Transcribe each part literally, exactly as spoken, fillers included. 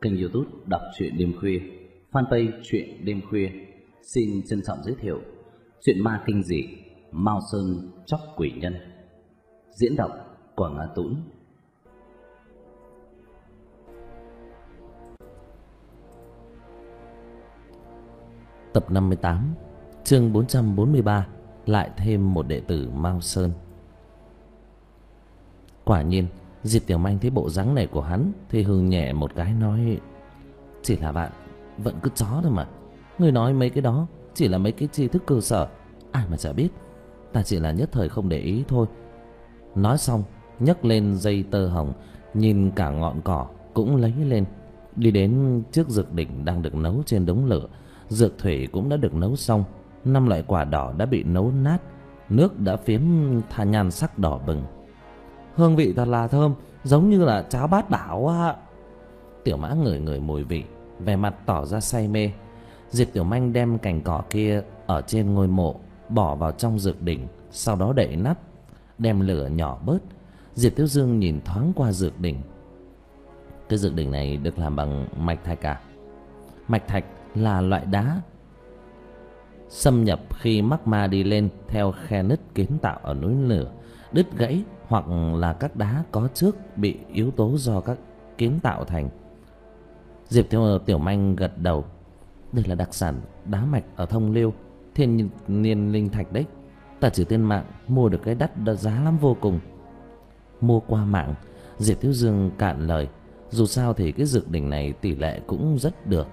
kênh YouTube Đọc truyện đêm khuya, fanpage truyện đêm khuya xin trân trọng giới thiệu truyện ma kinh dị Mao Sơn Chóc Quỷ Nhân. Diễn đọc Quảng Á Tũng. Tập năm mươi tám, chương bốn trăm bốn mươi ba, lại thêm một đệ tử Mao Sơn. Quả nhiên, Diệp Tiểu Manh thấy bộ dáng này của hắn thì hừ nhẹ một cái nói: "Chỉ là bạn vẫn cứ chó thôi mà. Người nói mấy cái đó chỉ là mấy cái tri thức cơ sở, ai mà chả biết. Ta chỉ là nhất thời không để ý thôi." Nói xong, nhấc lên dây tơ hồng, nhìn cả ngọn cỏ cũng lấy lên, đi đến trước dược đỉnh đang được nấu trên đống lửa. Dược thủy cũng đã được nấu xong, năm loại quả đỏ đã bị nấu nát, nước đã phiếm tha nhan sắc đỏ bừng. Hương vị thật là thơm, giống như là cháo bát bảo á. Tiểu Mã ngửi ngửi mùi vị, vẻ mặt tỏ ra say mê. Diệp Tiểu Manh đem cành cỏ kia ở trên ngôi mộ bỏ vào trong dược đỉnh, sau đó đậy nắp, đem lửa nhỏ bớt. Diệp Tiểu Dương nhìn thoáng qua dược đỉnh. Cái dược đỉnh này được làm bằng mạch thạch à? Mạch thạch là loại đá xâm nhập khi magma đi lên theo khe nứt kiến tạo ở núi lửa, đứt gãy hoặc là các đá có trước bị yếu tố do các kiến tạo thành. Diệp Tiểu, Tiểu Manh gật đầu. Đây là đặc sản đá mạch ở Thông Liêu, thiên niên linh thạch đấy. Ta chỉ trên mạng mua được cái đắt, đắt giá lắm vô cùng. Mua qua mạng, Diệp Tiểu Dương cạn lời. Dù sao thì cái dược đỉnh này tỷ lệ cũng rất được,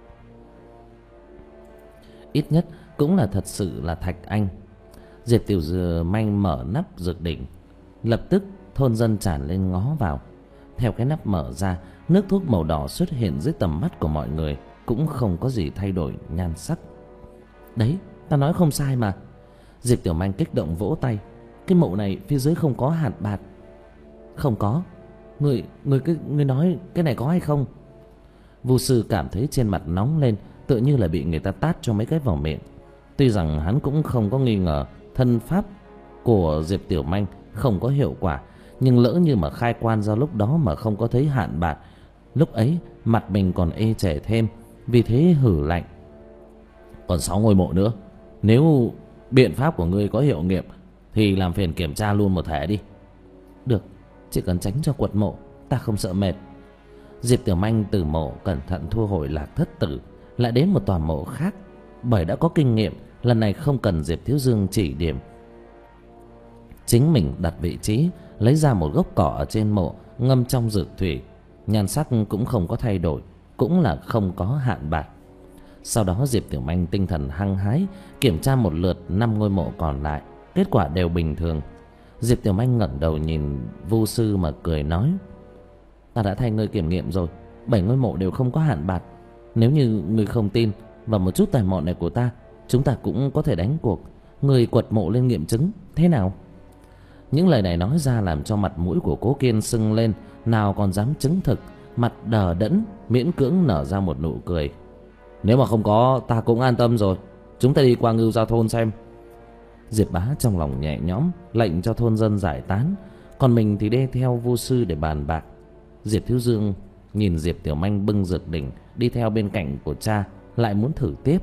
ít nhất cũng là thật sự là thạch anh. Diệp Tiểu Manh mở nắp dược đỉnh, lập tức thôn dân tràn lên ngó vào. Theo cái nắp mở ra, nước thuốc màu đỏ xuất hiện dưới tầm mắt của mọi người, cũng không có gì thay đổi nhan sắc. Đấy, ta nói không sai mà. Diệp Tiểu Manh kích động vỗ tay. Cái mộ này phía dưới không có hạt bạc. Không có. Người, người, cái, người nói cái này có hay không? Vu sư cảm thấy trên mặt nóng lên, tựa như là bị người ta tát cho mấy cái vào miệng. Tuy rằng hắn cũng không có nghi ngờ thân pháp của Diệp Tiểu Manh không có hiệu quả, nhưng lỡ như mà khai quan ra lúc đó mà không có thấy hạn bạc, lúc ấy mặt mình còn ê chề thêm. Vì thế hử lạnh: "Còn sáu ngôi mộ nữa, nếu biện pháp của ngươi có hiệu nghiệm thì làm phiền kiểm tra luôn một thể đi." "Được, chỉ cần tránh cho quật mộ, ta không sợ mệt." Diệp Tiểu Manh từ mộ cẩn thận thu hồi Lạc Thất Tử, lại đến một tòa mộ khác. Bởi đã có kinh nghiệm, lần này không cần Diệp Thiếu Dương chỉ điểm, chính mình đặt vị trí, lấy ra một gốc cỏ ở trên mộ, ngâm trong dược thủy. Nhan sắc cũng không có thay đổi, cũng là không có hạn bạc. Sau đó Diệp Tiểu Manh tinh thần hăng hái kiểm tra một lượt năm ngôi mộ còn lại, kết quả đều bình thường. Diệp Tiểu Manh ngẩng đầu nhìn Vu sư mà cười nói: "Ta đã thay ngươi kiểm nghiệm rồi, bảy ngôi mộ đều không có hạn bạc. Nếu như ngươi không tin vào một chút tài mọn này của ta, chúng ta cũng có thể đánh cuộc, người quật mộ lên nghiệm chứng, thế nào?" Những lời này nói ra làm cho mặt mũi của Cố Kiên sưng lên, nào còn dám chứng thực, mặt đờ đẫn, miễn cưỡng nở ra một nụ cười. "Nếu mà không có, ta cũng an tâm rồi. Chúng ta đi qua Ngưu Gia thôn xem." Diệp Bá trong lòng nhẹ nhõm, lệnh cho thôn dân giải tán, còn mình thì đi theo Vu sư để bàn bạc. Diệp Thiếu Dương nhìn Diệp Tiểu Manh bưng dược đỉnh đi theo bên cạnh của cha, lại muốn thử tiếp.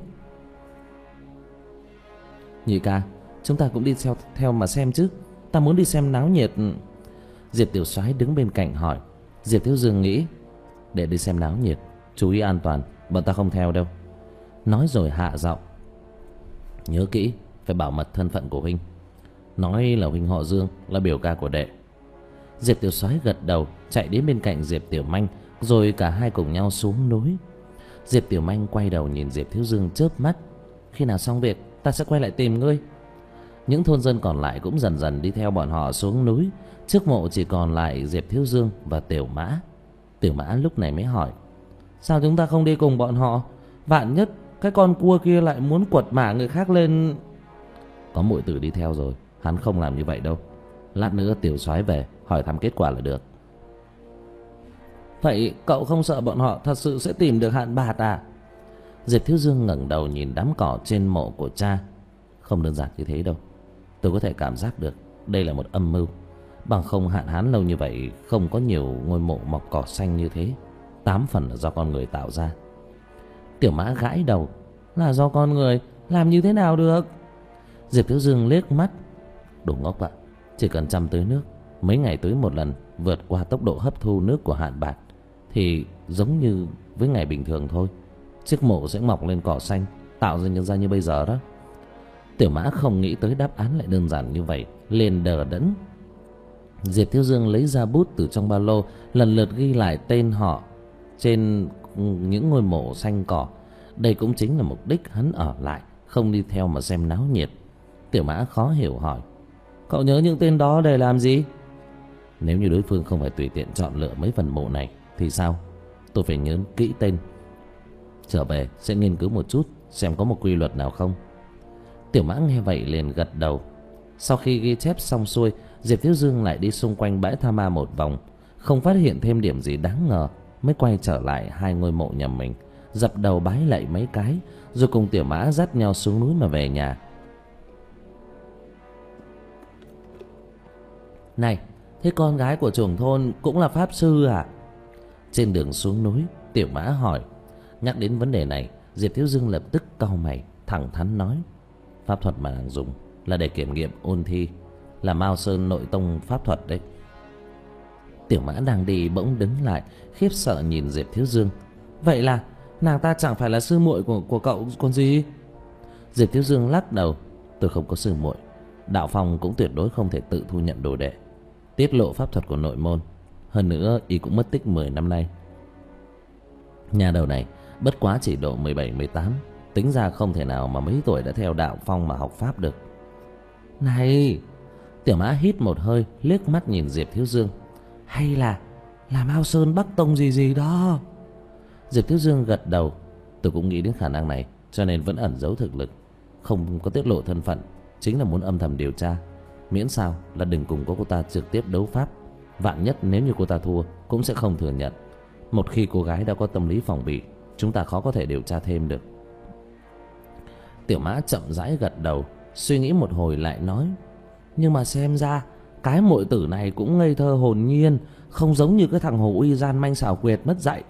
"Nhị ca, chúng ta cũng đi theo theo mà xem chứ, ta muốn đi xem náo nhiệt." Diệp Tiểu Soái đứng bên cạnh hỏi. Diệp Thiếu Dương nghĩ: để đi xem náo nhiệt, chú ý an toàn, bọn ta không theo đâu. Nói rồi hạ giọng: "Nhớ kỹ, phải bảo mật thân phận của huynh. Nói là huynh họ Dương, là biểu ca của đệ." Diệp Tiểu Soái gật đầu, chạy đến bên cạnh Diệp Tiểu Manh, rồi cả hai cùng nhau xuống núi. Diệp Tiểu Manh quay đầu nhìn Diệp Thiếu Dương chớp mắt: "Khi nào xong việc, ta sẽ quay lại tìm ngươi." Những thôn dân còn lại cũng dần dần đi theo bọn họ xuống núi. Trước mộ chỉ còn lại Diệp Thiếu Dương và Tiểu Mã. Tiểu Mã lúc này mới hỏi: "Sao chúng ta không đi cùng bọn họ? Vạn nhất cái con cua kia lại muốn quật mả người khác lên." "Có muội tử đi theo rồi, hắn không làm như vậy đâu. Lát nữa Tiểu Soái về hỏi thăm kết quả là được." "Vậy cậu không sợ bọn họ thật sự sẽ tìm được hạn bạc à?" Diệp Thiếu Dương ngẩng đầu nhìn đám cỏ trên mộ của cha. "Không đơn giản như thế đâu. Tôi có thể cảm giác được đây là một âm mưu. Bằng không hạn hán lâu như vậy không có nhiều ngôi mộ mọc cỏ xanh như thế." tám phần là do con người tạo ra. Tiểu Mã gãi đầu. Là do con người? Làm như thế nào được? Diệp Thiếu Dương liếc mắt. Đồ ngốc ạ, chỉ cần chăm tưới nước, mấy ngày tưới một lần, vượt qua tốc độ hấp thu nước của hạn bạc, thì giống như với ngày bình thường thôi. Chiếc mộ sẽ mọc lên cỏ xanh, tạo ra những ra như bây giờ đó. Tiểu Mã không nghĩ tới đáp án lại đơn giản như vậy, liền đờ đẫn. Diệp Thiếu Dương lấy ra bút từ trong ba lô, lần lượt ghi lại tên họ trên những ngôi mộ xanh cỏ. Đây cũng chính là mục đích hắn ở lại, không đi theo mà xem náo nhiệt. Tiểu Mã khó hiểu hỏi: Cậu nhớ những tên đó để làm gì? Nếu như đối phương không phải tùy tiện chọn lựa mấy phần mộ này thì sao? Tôi phải nhớ kỹ tên. Trở về sẽ nghiên cứu một chút, xem có một quy luật nào không. Tiểu Mã nghe vậy liền gật đầu. Sau khi ghi chép xong xuôi, Diệp Thiếu Dương lại đi xung quanh bãi tha ma một vòng, không phát hiện thêm điểm gì đáng ngờ, mới quay trở lại hai ngôi mộ nhà mình, dập đầu bái lạy mấy cái, rồi cùng Tiểu Mã dắt nhau xuống núi mà về nhà. Này, thế con gái của trưởng thôn cũng là pháp sư à? Trên đường xuống núi, Tiểu Mã hỏi. Nhắc đến vấn đề này, Diệp Thiếu Dương lập tức cau mày, thẳng thắn nói: Pháp thuật mà nàng dùng là để kiểm nghiệm ôn thi, là Mao Sơn nội tông pháp thuật đấy. Tiểu Mã đang đi bỗng đứng lại, khiếp sợ nhìn Diệp Thiếu Dương. Vậy là nàng ta chẳng phải là sư muội của, của cậu còn gì? Diệp Thiếu Dương lắc đầu. Tôi không có sư muội. Đạo Phong cũng tuyệt đối không thể tự thu nhận đồ đệ, tiết lộ pháp thuật của nội môn. Hơn nữa y cũng mất tích mười năm nay. Nhà đầu này bất quá chỉ độ mười bảy mười tám, tính ra không thể nào mà mấy tuổi đã theo Đạo Phong mà học pháp được. Này! Tiểu Mã hít một hơi, liếc mắt nhìn Diệp Thiếu Dương. Hay là là Mao Sơn Bắc Tông gì gì đó? Diệp Thiếu Dương gật đầu. Tôi cũng nghĩ đến khả năng này, cho nên vẫn ẩn giấu thực lực, không có tiết lộ thân phận, chính là muốn âm thầm điều tra. Miễn sao là đừng cùng có cô ta trực tiếp đấu pháp. Vạn nhất nếu như cô ta thua cũng sẽ không thừa nhận. Một khi cô gái đã có tâm lý phòng bị, chúng ta khó có thể điều tra thêm được. Tiểu Mã chậm rãi gật đầu, suy nghĩ một hồi lại nói: Nhưng mà xem ra cái muội tử này cũng ngây thơ hồn nhiên, không giống như cái thằng hồ uy gian manh xảo quyệt mất dạy.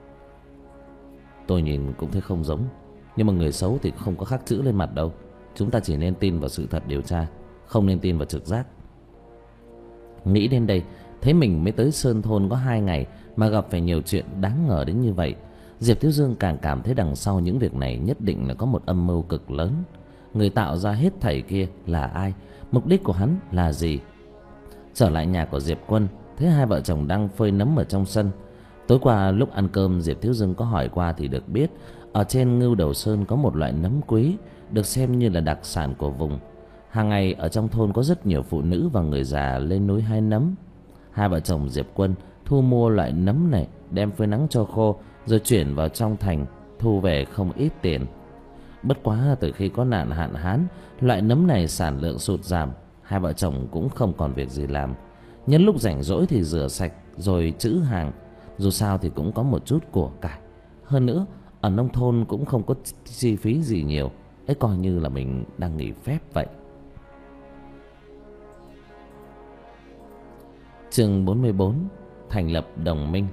Tôi nhìn cũng thấy không giống, nhưng mà người xấu thì không có khắc chữ lên mặt đâu. Chúng ta chỉ nên tin vào sự thật điều tra, không nên tin vào trực giác. Nghĩ đến đây, thấy mình mới tới Sơn Thôn có hai ngày mà gặp phải nhiều chuyện đáng ngờ đến như vậy, Diệp Thiếu Dương càng cảm thấy đằng sau những việc này nhất định là có một âm mưu cực lớn. Người tạo ra hết thảy kia là ai? Mục đích của hắn là gì? Trở lại nhà của Diệp Quân, thấy hai vợ chồng đang phơi nấm ở trong sân. Tối qua lúc ăn cơm, Diệp Thiếu Dương có hỏi qua thì được biết ở trên Ngưu Đầu Sơn có một loại nấm quý, được xem như là đặc sản của vùng. Hàng ngày ở trong thôn có rất nhiều phụ nữ và người già lên núi hái nấm. Hai vợ chồng Diệp Quân thu mua loại nấm này, đem phơi nắng cho khô, rồi chuyển vào trong thành, thu về không ít tiền. Bất quá từ khi có nạn hạn hán, loại nấm này sản lượng sụt giảm, hai vợ chồng cũng không còn việc gì làm. Nhân lúc rảnh rỗi thì rửa sạch rồi trữ hàng, dù sao thì cũng có một chút của cải. Hơn nữa ở nông thôn cũng không có chi phí gì nhiều, ấy coi như là mình đang nghỉ phép vậy. Chương bốn mươi bốn: Thành lập đồng minh.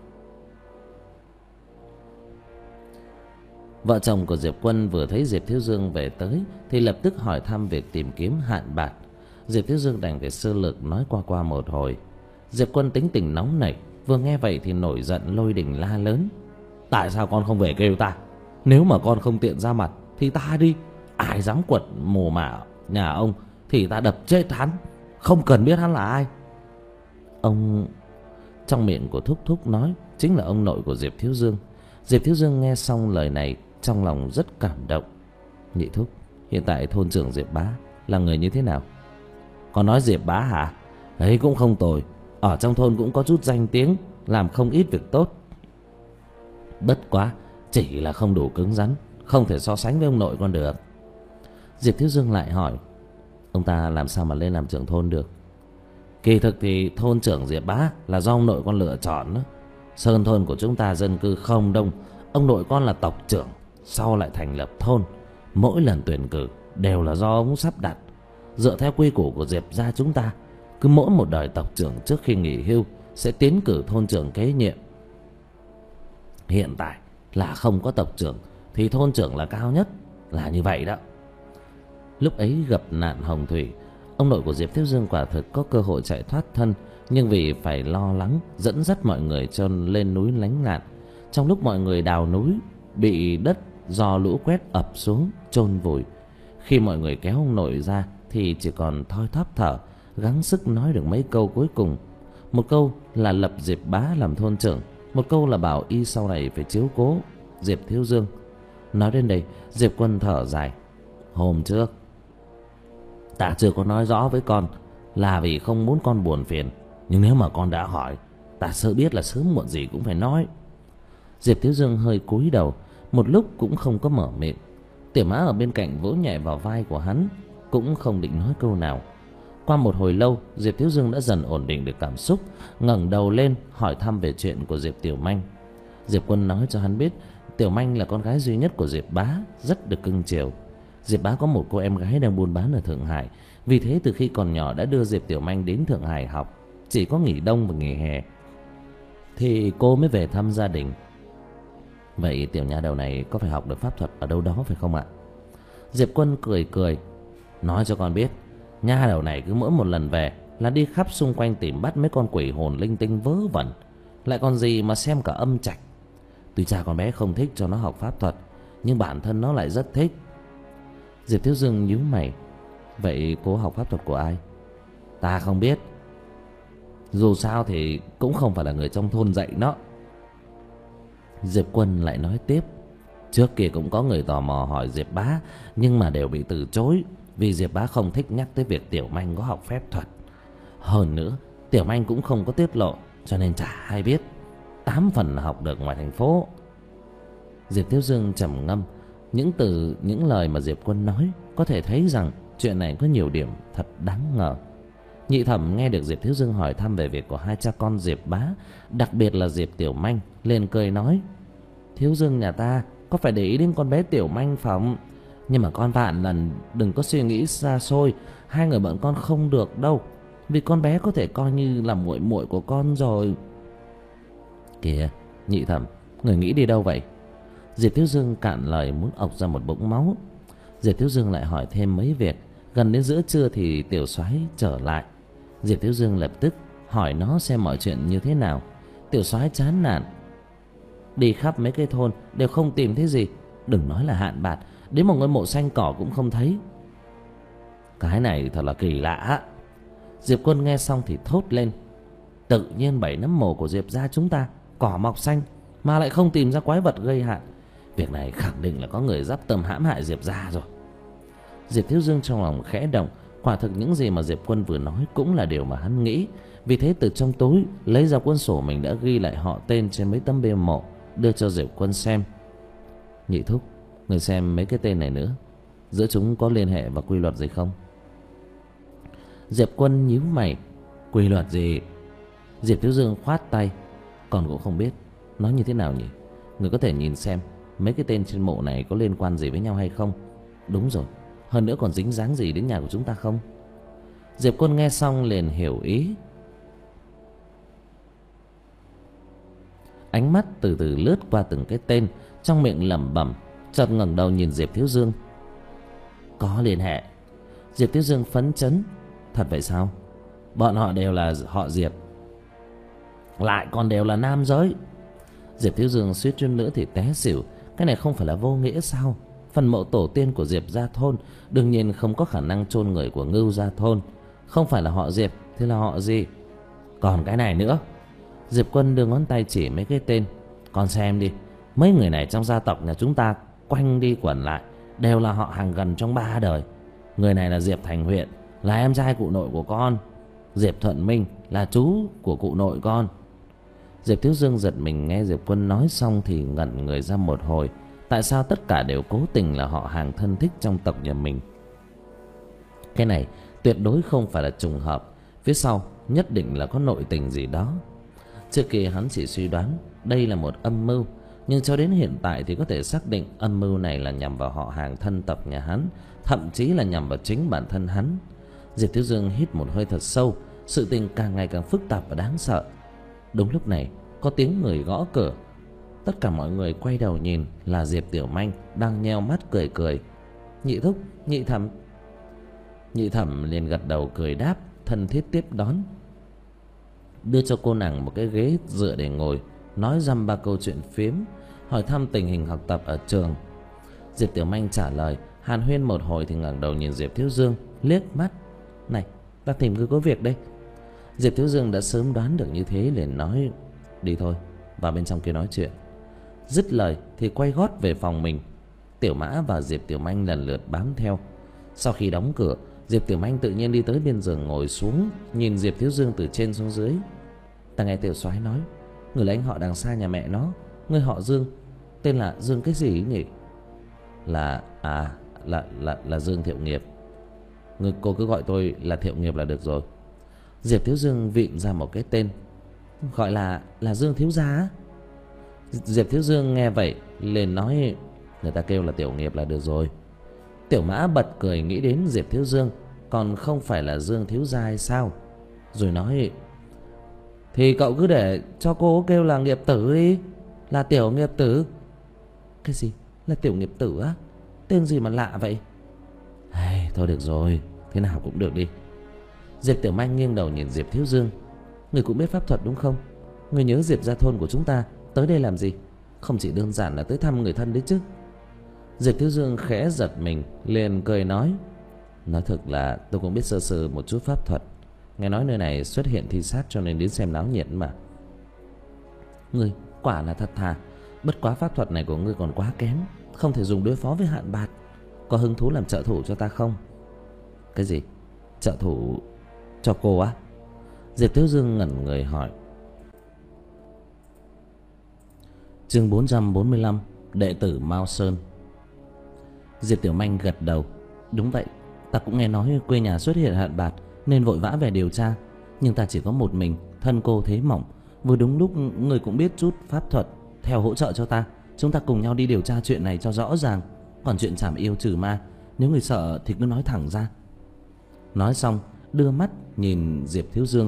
Vợ chồng của Diệp Quân vừa thấy Diệp Thiếu Dương về tới thì lập tức hỏi thăm việc tìm kiếm hạn bạc. Diệp Thiếu Dương đành phải sơ lược nói qua qua một hồi. Diệp Quân tính tình nóng nảy, vừa nghe vậy thì nổi giận lôi đình la lớn: Tại sao con không về kêu ta? Nếu mà con không tiện ra mặt thì ta đi, ai dám quật mồ mả nhà ông thì ta đập chết hắn, không cần biết hắn là ai. Ông... Trong miệng của Thúc Thúc nói chính là ông nội của Diệp Thiếu Dương. Diệp Thiếu Dương nghe xong lời này trong lòng rất cảm động. Nhị Thúc, hiện tại thôn trưởng Diệp Bá là người như thế nào? Con nói Diệp Bá hả? Ấy cũng không tồi, ở trong thôn cũng có chút danh tiếng, làm không ít việc tốt. Bất quá chỉ là không đủ cứng rắn, không thể so sánh với ông nội con được. Diệp Thiếu Dương lại hỏi: Ông ta làm sao mà lên làm trưởng thôn được? Kỳ thực thì thôn trưởng Diệp Bá là do ông nội con lựa chọn đó. Sơn thôn của chúng ta dân cư không đông, ông nội con là tộc trưởng, sau lại thành lập thôn. Mỗi lần tuyển cử đều là do ông sắp đặt. Dựa theo quy củ của Diệp gia chúng ta, cứ mỗi một đời tộc trưởng trước khi nghỉ hưu sẽ tiến cử thôn trưởng kế nhiệm. Hiện tại là không có tộc trưởng thì thôn trưởng là cao nhất, là như vậy đó. Lúc ấy gặp nạn hồng thủy, ông nội của Diệp Thiếu Dương quả thực có cơ hội chạy thoát thân, nhưng vì phải lo lắng dẫn dắt mọi người cho lên núi lánh nạn. Trong lúc mọi người đào núi, bị đất do lũ quét ập xuống chôn vùi. Khi mọi người kéo ông nội ra thì chỉ còn thoi thóp thở, gắng sức nói được mấy câu cuối cùng. Một câu là lập Diệp Bá làm thôn trưởng, một câu là bảo y sau này phải chiếu cố Diệp Thiếu Dương. Nói đến đây, Diệp Quân thở dài. Hôm trước ta chưa có nói rõ với con, là vì không muốn con buồn phiền, nhưng nếu mà con đã hỏi, ta sợ biết là sớm muộn gì cũng phải nói. Diệp Thiếu Dương hơi cúi đầu, một lúc cũng không có mở miệng. Tiểu Mã ở bên cạnh vỗ nhẹ vào vai của hắn, cũng không định nói câu nào. Qua một hồi lâu, Diệp Thiếu Dương đã dần ổn định được cảm xúc, ngẩng đầu lên hỏi thăm về chuyện của Diệp Tiểu Manh. Diệp Quân nói cho hắn biết Tiểu Manh là con gái duy nhất của Diệp Bá, rất được cưng chiều. Diệp Bá có một cô em gái đang buôn bán ở Thượng Hải, vì thế từ khi còn nhỏ đã đưa Diệp Tiểu Manh đến Thượng Hải học. Chỉ có nghỉ đông và nghỉ hè thì cô mới về thăm gia đình. Vậy tiểu nha đầu này có phải học được pháp thuật ở đâu đó phải không ạ? Diệp Quân cười cười, nói cho con biết, nha đầu này cứ mỗi một lần về là đi khắp xung quanh tìm bắt mấy con quỷ hồn linh tinh vớ vẩn, lại còn gì mà xem cả âm trạch. Tuy cha con bé không thích cho nó học pháp thuật, nhưng bản thân nó lại rất thích. Diệp Thiếu Dương nhíu mày. Vậy cô học pháp thuật của ai? Ta không biết, dù sao thì cũng không phải là người trong thôn dạy nó. Diệp Quân lại nói tiếp. Trước kia cũng có người tò mò hỏi Diệp Bá, nhưng mà đều bị từ chối, vì Diệp Bá không thích nhắc tới việc Tiểu Manh có học phép thuật. Hơn nữa Tiểu Manh cũng không có tiết lộ, cho nên chả ai biết. Tám phần là học được ngoài thành phố. Diệp Thiếu Dương trầm ngâm. Những từ, những lời mà Diệp Quân nói có thể thấy rằng chuyện này có nhiều điểm thật đáng ngờ. Nhị Thẩm nghe được Diệp Thiếu Dương hỏi thăm về việc của hai cha con Diệp Bá, đặc biệt là Diệp Tiểu Manh, liền cười nói: Thiếu Dương nhà ta có phải để ý đến con bé Tiểu Manh phòng, nhưng mà con vạn lần đừng có suy nghĩ xa xôi, hai người bọn con không được đâu, vì con bé có thể coi như là muội muội của con rồi. Kìa Nhị Thẩm, người nghĩ đi đâu vậy? Diệp Thiếu Dương cạn lời muốn ọc ra một bụng máu. Diệp Thiếu Dương lại hỏi thêm mấy việc. Gần đến giữa trưa thì Tiểu Soái trở lại. Diệp Thiếu Dương lập tức hỏi nó xem mọi chuyện như thế nào. Tiểu Soái chán nản. Đi khắp mấy cái thôn đều không tìm thấy gì, đừng nói là Hạn Bạt, đến một ngôi mộ xanh cỏ cũng không thấy. Cái này thật là kỳ lạ. Diệp Quân nghe xong thì thốt lên. Tự nhiên bảy nấm mồ của Diệp gia chúng ta cỏ mọc xanh mà lại không tìm ra quái vật gây hại. Việc này khẳng định là có người dắp tâm hãm hại Diệp gia rồi. Diệp Thiếu Dương trong lòng khẽ động. Quả thực những gì mà Diệp Quân vừa nói cũng là điều mà hắn nghĩ. Vì thế từ trong túi lấy ra cuốn sổ mình đã ghi lại họ tên trên mấy tấm bia mộ, đưa cho Diệp Quân xem. Nhị thúc, người xem mấy cái tên này nữa, giữa chúng có liên hệ và quy luật gì không? Diệp Quân nhíu mày. Quy luật gì? Diệp Thiếu Dương khoát tay. Còn cũng không biết nói như thế nào nhỉ. Người có thể nhìn xem mấy cái tên trên mộ này có liên quan gì với nhau hay không. Đúng rồi, hơn nữa còn dính dáng gì đến nhà của chúng ta không? Diệp Quân nghe xong liền hiểu ý. Ánh mắt từ từ lướt qua từng cái tên, trong miệng lẩm bẩm, chợt ngẩng đầu nhìn Diệp Thiếu Dương. Có liên hệ. Diệp Thiếu Dương phấn chấn. Thật vậy sao? Bọn họ đều là họ Diệp, lại còn đều là nam giới. Diệp Thiếu Dương suýt chút nữa thì té xỉu. Cái này không phải là vô nghĩa sao? Phần mộ tổ tiên của Diệp gia thôn đương nhiên không có khả năng chôn người của Ngưu gia thôn. Không phải là họ Diệp thì là họ gì? Còn cái này nữa. Diệp Quân đưa ngón tay chỉ mấy cái tên. Con xem đi, mấy người này trong gia tộc nhà chúng ta quanh đi quẩn lại đều là họ hàng gần trong ba đời. Người này là Diệp Thành Huyện, là em trai cụ nội của con. Diệp Thuận Minh là chú của cụ nội con. Diệp Thiếu Dương giật mình nghe Diệp Quân nói xong thì ngẩn người ra một hồi. Tại sao tất cả đều cố tình là họ hàng thân thích trong tộc nhà mình? Cái này tuyệt đối không phải là trùng hợp. Phía sau nhất định là có nội tình gì đó. Trước kia hắn chỉ suy đoán đây là một âm mưu, nhưng cho đến hiện tại thì có thể xác định âm mưu này là nhằm vào họ hàng thân tộc nhà hắn, thậm chí là nhằm vào chính bản thân hắn. Diệp Thiếu Dương hít một hơi thật sâu. Sự tình càng ngày càng phức tạp và đáng sợ. Đúng lúc này có tiếng người gõ cửa. Tất cả mọi người quay đầu nhìn là Diệp Tiểu Manh đang nheo mắt cười cười. Nhị thúc, nhị thẩm. Nhị thẩm liền gật đầu cười đáp, thân thiết tiếp đón, đưa cho cô nàng một cái ghế dựa để ngồi, nói dăm ba câu chuyện phiếm, hỏi thăm tình hình học tập ở trường. Diệp Tiểu Manh trả lời, hàn huyên một hồi thì ngẩng đầu nhìn Diệp Thiếu Dương, liếc mắt. Này, ta tìm ngươi có việc đây. Diệp Thiếu Dương đã sớm đoán được như thế, liền nói, đi thôi, vào bên trong kia nói chuyện. Dứt lời thì quay gót về phòng mình. Tiểu Mã và Diệp Tiểu Manh lần lượt bám theo. Sau khi đóng cửa, Diệp Tiểu Manh tự nhiên đi tới bên giường ngồi xuống, nhìn Diệp Thiếu Dương từ trên xuống dưới. Ta nghe Tiểu Soái nói, người là anh họ đằng xa nhà mẹ nó. Người họ Dương, tên là Dương cái gì nhỉ? Là à là là là Dương Thiệu Nghiệp. Người cô cứ gọi tôi là Thiệu Nghiệp là được rồi. Diệp Thiếu Dương vịn ra một cái tên, gọi là là Dương thiếu gia. Diệp Thiếu Dương nghe vậy liền nói, người ta kêu là Tiểu Nghiệp là được rồi. Tiểu Mã bật cười nghĩ đến Diệp Thiếu Dương còn không phải là Dương thiếu gia hay sao, rồi nói, thì cậu cứ để cho cô kêu là Nghiệp tử đi, là Tiểu Nghiệp tử. Cái gì là Tiểu Nghiệp tử á? Tên gì mà lạ vậy? Hey, thôi được rồi, thế nào cũng được đi. Diệp Tiểu Manh nghiêng đầu nhìn Diệp Thiếu Dương. Người cũng biết pháp thuật đúng không? Người nhớ Diệp gia thôn của chúng ta tới đây làm gì? Không chỉ đơn giản là tới thăm người thân đấy chứ. Diệp Thiếu Dương khẽ giật mình, liền cười nói, nói thật là tôi cũng biết sơ sơ một chút pháp thuật. Nghe nói nơi này xuất hiện thi sát cho nên đến xem náo nhiệt mà. Ngươi quả là thật thà. Bất quá pháp thuật này của ngươi còn quá kém, không thể dùng đối phó với Hạn Bạt. Có hứng thú làm trợ thủ cho ta không? Cái gì? Trợ thủ cho cô á? Diệp Thiếu Dương ngẩn người hỏi. Chương bốn trăm bốn mươi lăm, đệ tử Mao Sơn. Diệp Tiểu Manh gật đầu. Đúng vậy, ta cũng nghe nói quê nhà xuất hiện Hạn Bạt nên vội vã về điều tra. Nhưng ta chỉ có một mình, thân cô thế mỏng. Vừa đúng lúc người cũng biết chút pháp thuật, theo hỗ trợ cho ta. Chúng ta cùng nhau đi điều tra chuyện này cho rõ ràng. Còn chuyện trảm yêu trừ ma, nếu người sợ thì cứ nói thẳng ra. Nói xong đưa mắt nhìn Diệp Thiếu Dương,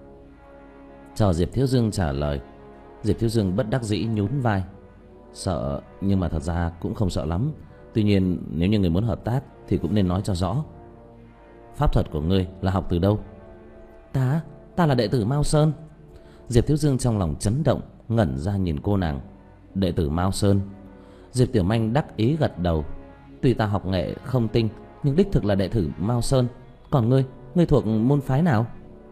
chờ Diệp Thiếu Dương trả lời. Diệp Thiếu Dương bất đắc dĩ nhún vai. Sợ, nhưng mà thật ra cũng không sợ lắm. Tuy nhiên nếu như người muốn hợp tác thì cũng nên nói cho rõ. Pháp thuật của ngươi là học từ đâu? Ta, ta là đệ tử Mao Sơn. Diệp Thiếu Dương trong lòng chấn động, ngẩn ra nhìn cô nàng. Đệ tử Mao Sơn? Diệp Tiểu Manh đắc ý gật đầu. Tuy ta học nghệ không tinh, nhưng đích thực là đệ tử Mao Sơn. Còn ngươi, ngươi thuộc môn phái nào?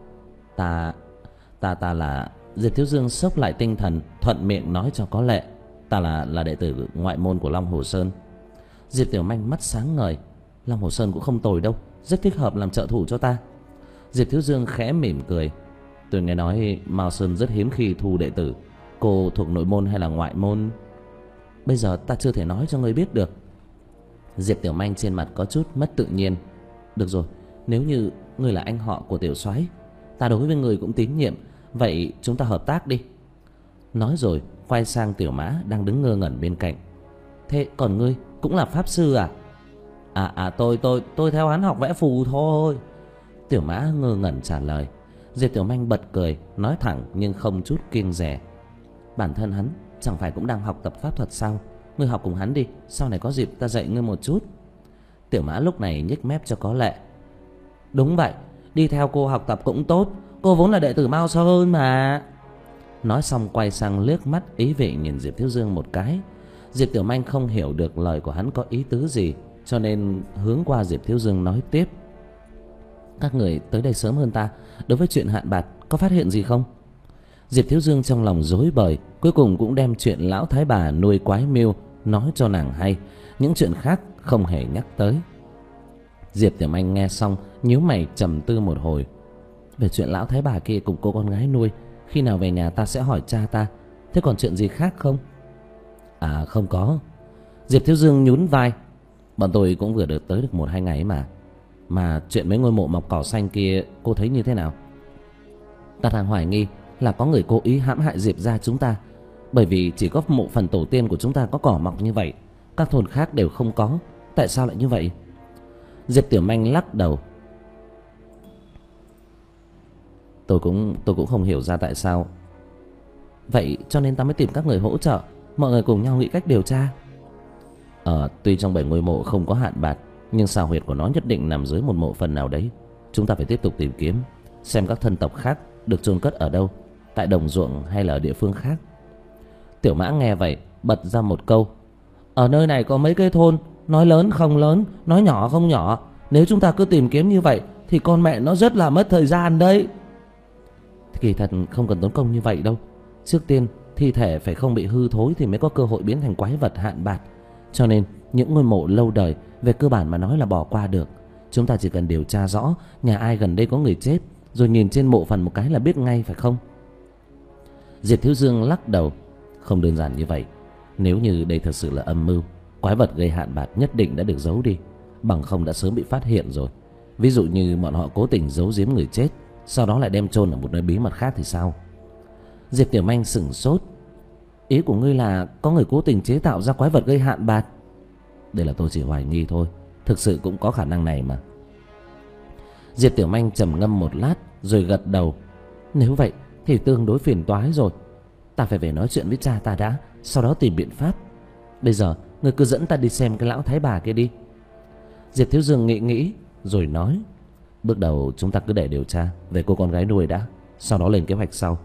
Ta, ta ta là... Diệp Thiếu Dương xốc lại tinh thần, thuận miệng nói cho có lệ. Ta là là đệ tử ngoại môn của Long Hồ Sơn. Diệp Tiểu Manh mắt sáng ngời. Long Hồ Sơn cũng không tồi đâu, rất thích hợp làm trợ thủ cho ta. Diệp Thiếu Dương khẽ mỉm cười. Tôi nghe nói Mao Sơn rất hiếm khi thu đệ tử. Cô thuộc nội môn hay là ngoại môn? Bây giờ ta chưa thể nói cho ngươi biết được. Diệp Tiểu Manh trên mặt có chút mất tự nhiên. Được rồi, nếu như ngươi là anh họ của Tiểu Soái, ta đối với người cũng tín nhiệm, vậy chúng ta hợp tác đi. Nói rồi quay sang Tiểu Mã đang đứng ngơ ngẩn bên cạnh. Thế còn ngươi cũng là pháp sư à? À à tôi tôi tôi theo hắn học vẽ phù thôi. Tiểu Mã ngơ ngẩn trả lời. Diệp Tiểu Manh bật cười, nói thẳng nhưng không chút kiêng dè. Bản thân hắn chẳng phải cũng đang học tập pháp thuật sao? Ngươi học cùng hắn đi, sau này có dịp ta dạy ngươi một chút. Tiểu Mã lúc này nhếch mép cho có lệ. Đúng vậy, đi theo cô học tập cũng tốt, cô vốn là đệ tử Mao Sơn mà. Nói xong quay sang liếc mắt ý vị nhìn Diệp Thiếu Dương một cái. Diệp Tiểu Manh không hiểu được lời của hắn có ý tứ gì, cho nên hướng qua Diệp Thiếu Dương nói tiếp. Các người tới đây sớm hơn ta, đối với chuyện Hạn Bạt có phát hiện gì không? Diệp Thiếu Dương trong lòng rối bời, cuối cùng cũng đem chuyện lão thái bà nuôi quái miêu nói cho nàng hay, những chuyện khác không hề nhắc tới. Diệp Tiểu Manh nghe xong nhíu mày trầm tư một hồi. Về chuyện lão thái bà kia cùng cô con gái nuôi, khi nào về nhà ta sẽ hỏi cha ta. Thế còn chuyện gì khác không? À không có. Diệp Thiếu Dương nhún vai. Bọn tôi cũng vừa được tới được một hai ngày mà. Mà chuyện mấy ngôi mộ mọc cỏ xanh kia cô thấy như thế nào? Ta đang hoài nghi là có người cố ý hãm hại Diệp gia chúng ta. Bởi vì chỉ có mộ phần tổ tiên của chúng ta có cỏ mọc như vậy, các thôn khác đều không có. Tại sao lại như vậy? Diệp Tiểu Manh lắc đầu. Tôi cũng tôi cũng không hiểu ra tại sao. Vậy cho nên ta mới tìm các người hỗ trợ. mọi người cùng nhau nghĩ cách điều tra. Ờ, tuy trong bảy ngôi mộ không có hạn bạt, nhưng xào huyệt của nó nhất định nằm dưới một mộ phần nào đấy. Chúng ta phải tiếp tục tìm kiếm, xem các thân tộc khác được chôn cất ở đâu, tại đồng ruộng hay là ở địa phương khác. Tiểu Mã nghe vậy bật ra một câu: ở nơi này có mấy cái thôn, nói lớn không lớn, nói nhỏ không nhỏ. Nếu chúng ta cứ tìm kiếm như vậy thì con mẹ nó rất là mất thời gian đấy. Kỳ thật không cần tốn công như vậy đâu. Trước tiên thi thể phải không bị hư thối thì mới có cơ hội biến thành quái vật hạn bạt. Cho nên những ngôi mộ lâu đời về cơ bản mà nói là bỏ qua được. Chúng ta chỉ cần điều tra rõ nhà ai gần đây có người chết, rồi nhìn trên mộ phần một cái là biết ngay, phải không? Diệp Thiếu Dương lắc đầu: không đơn giản như vậy. Nếu như đây thật sự là âm mưu, quái vật gây hạn bạt nhất định đã được giấu đi, bằng không đã sớm bị phát hiện rồi. Ví dụ như bọn họ cố tình giấu giếm người chết, sau đó lại đem chôn ở một nơi bí mật khác thì sao? Diệp Tiểu Manh sửng sốt: ý của ngươi là có người cố tình chế tạo ra quái vật gây hạn bạt? Đây là tôi chỉ hoài nghi thôi, thực sự cũng có khả năng này mà. Diệp Tiểu Manh trầm ngâm một lát rồi gật đầu: nếu vậy thì tương đối phiền toái rồi. Ta phải về nói chuyện với cha ta đã, sau đó tìm biện pháp. Bây giờ ngươi cứ dẫn ta đi xem cái lão thái bà kia đi. Diệp Thiếu Dương nghĩ nghĩ rồi nói: bước đầu chúng ta cứ để điều tra về cô con gái nuôi đã, sau đó lên kế hoạch sau.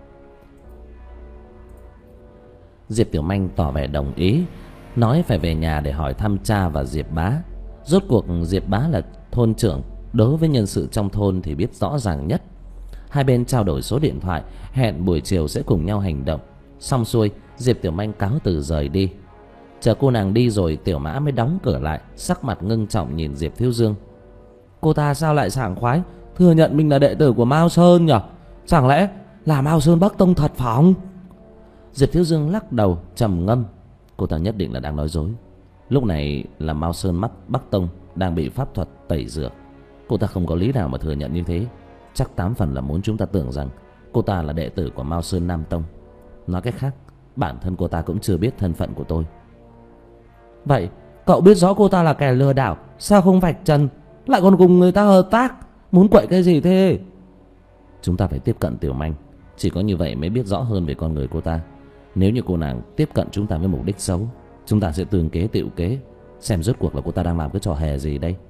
Diệp Tiểu Manh tỏ vẻ đồng ý, nói phải về nhà để hỏi thăm cha và Diệp Bá. Rốt cuộc Diệp Bá là thôn trưởng, đối với nhân sự trong thôn thì biết rõ ràng nhất. Hai bên trao đổi số điện thoại, hẹn buổi chiều sẽ cùng nhau hành động. Xong xuôi, Diệp Tiểu Manh cáo từ rời đi. Chờ cô nàng đi rồi, Tiểu Mã mới đóng cửa lại, sắc mặt ngưng trọng nhìn Diệp Thiếu Dương. Cô ta sao lại sảng khoái thừa nhận mình là đệ tử của Mao Sơn nhỉ? Chẳng lẽ là Mao Sơn Bắc Tông thật phỏng? Diệp Thiếu Dương lắc đầu trầm ngâm: cô ta nhất định là đang nói dối. Lúc này là Mao Sơn Bắc Bắc Tông đang bị pháp thuật tẩy rửa, cô ta không có lý nào mà thừa nhận như thế. Chắc tám phần là muốn chúng ta tưởng rằng cô ta là đệ tử của Mao Sơn Nam Tông. Nói cách khác, bản thân cô ta cũng chưa biết thân phận của tôi. Vậy cậu biết rõ cô ta là kẻ lừa đảo, sao không vạch trần, lại còn cùng người ta hợp tác? Muốn quậy cái gì thế? Chúng ta phải tiếp cận Tiểu Manh, chỉ có như vậy mới biết rõ hơn về con người cô ta. Nếu như cô nàng tiếp cận chúng ta với mục đích xấu, chúng ta sẽ tương kế tựu kế, xem rốt cuộc là cô ta đang làm cái trò hề gì đây.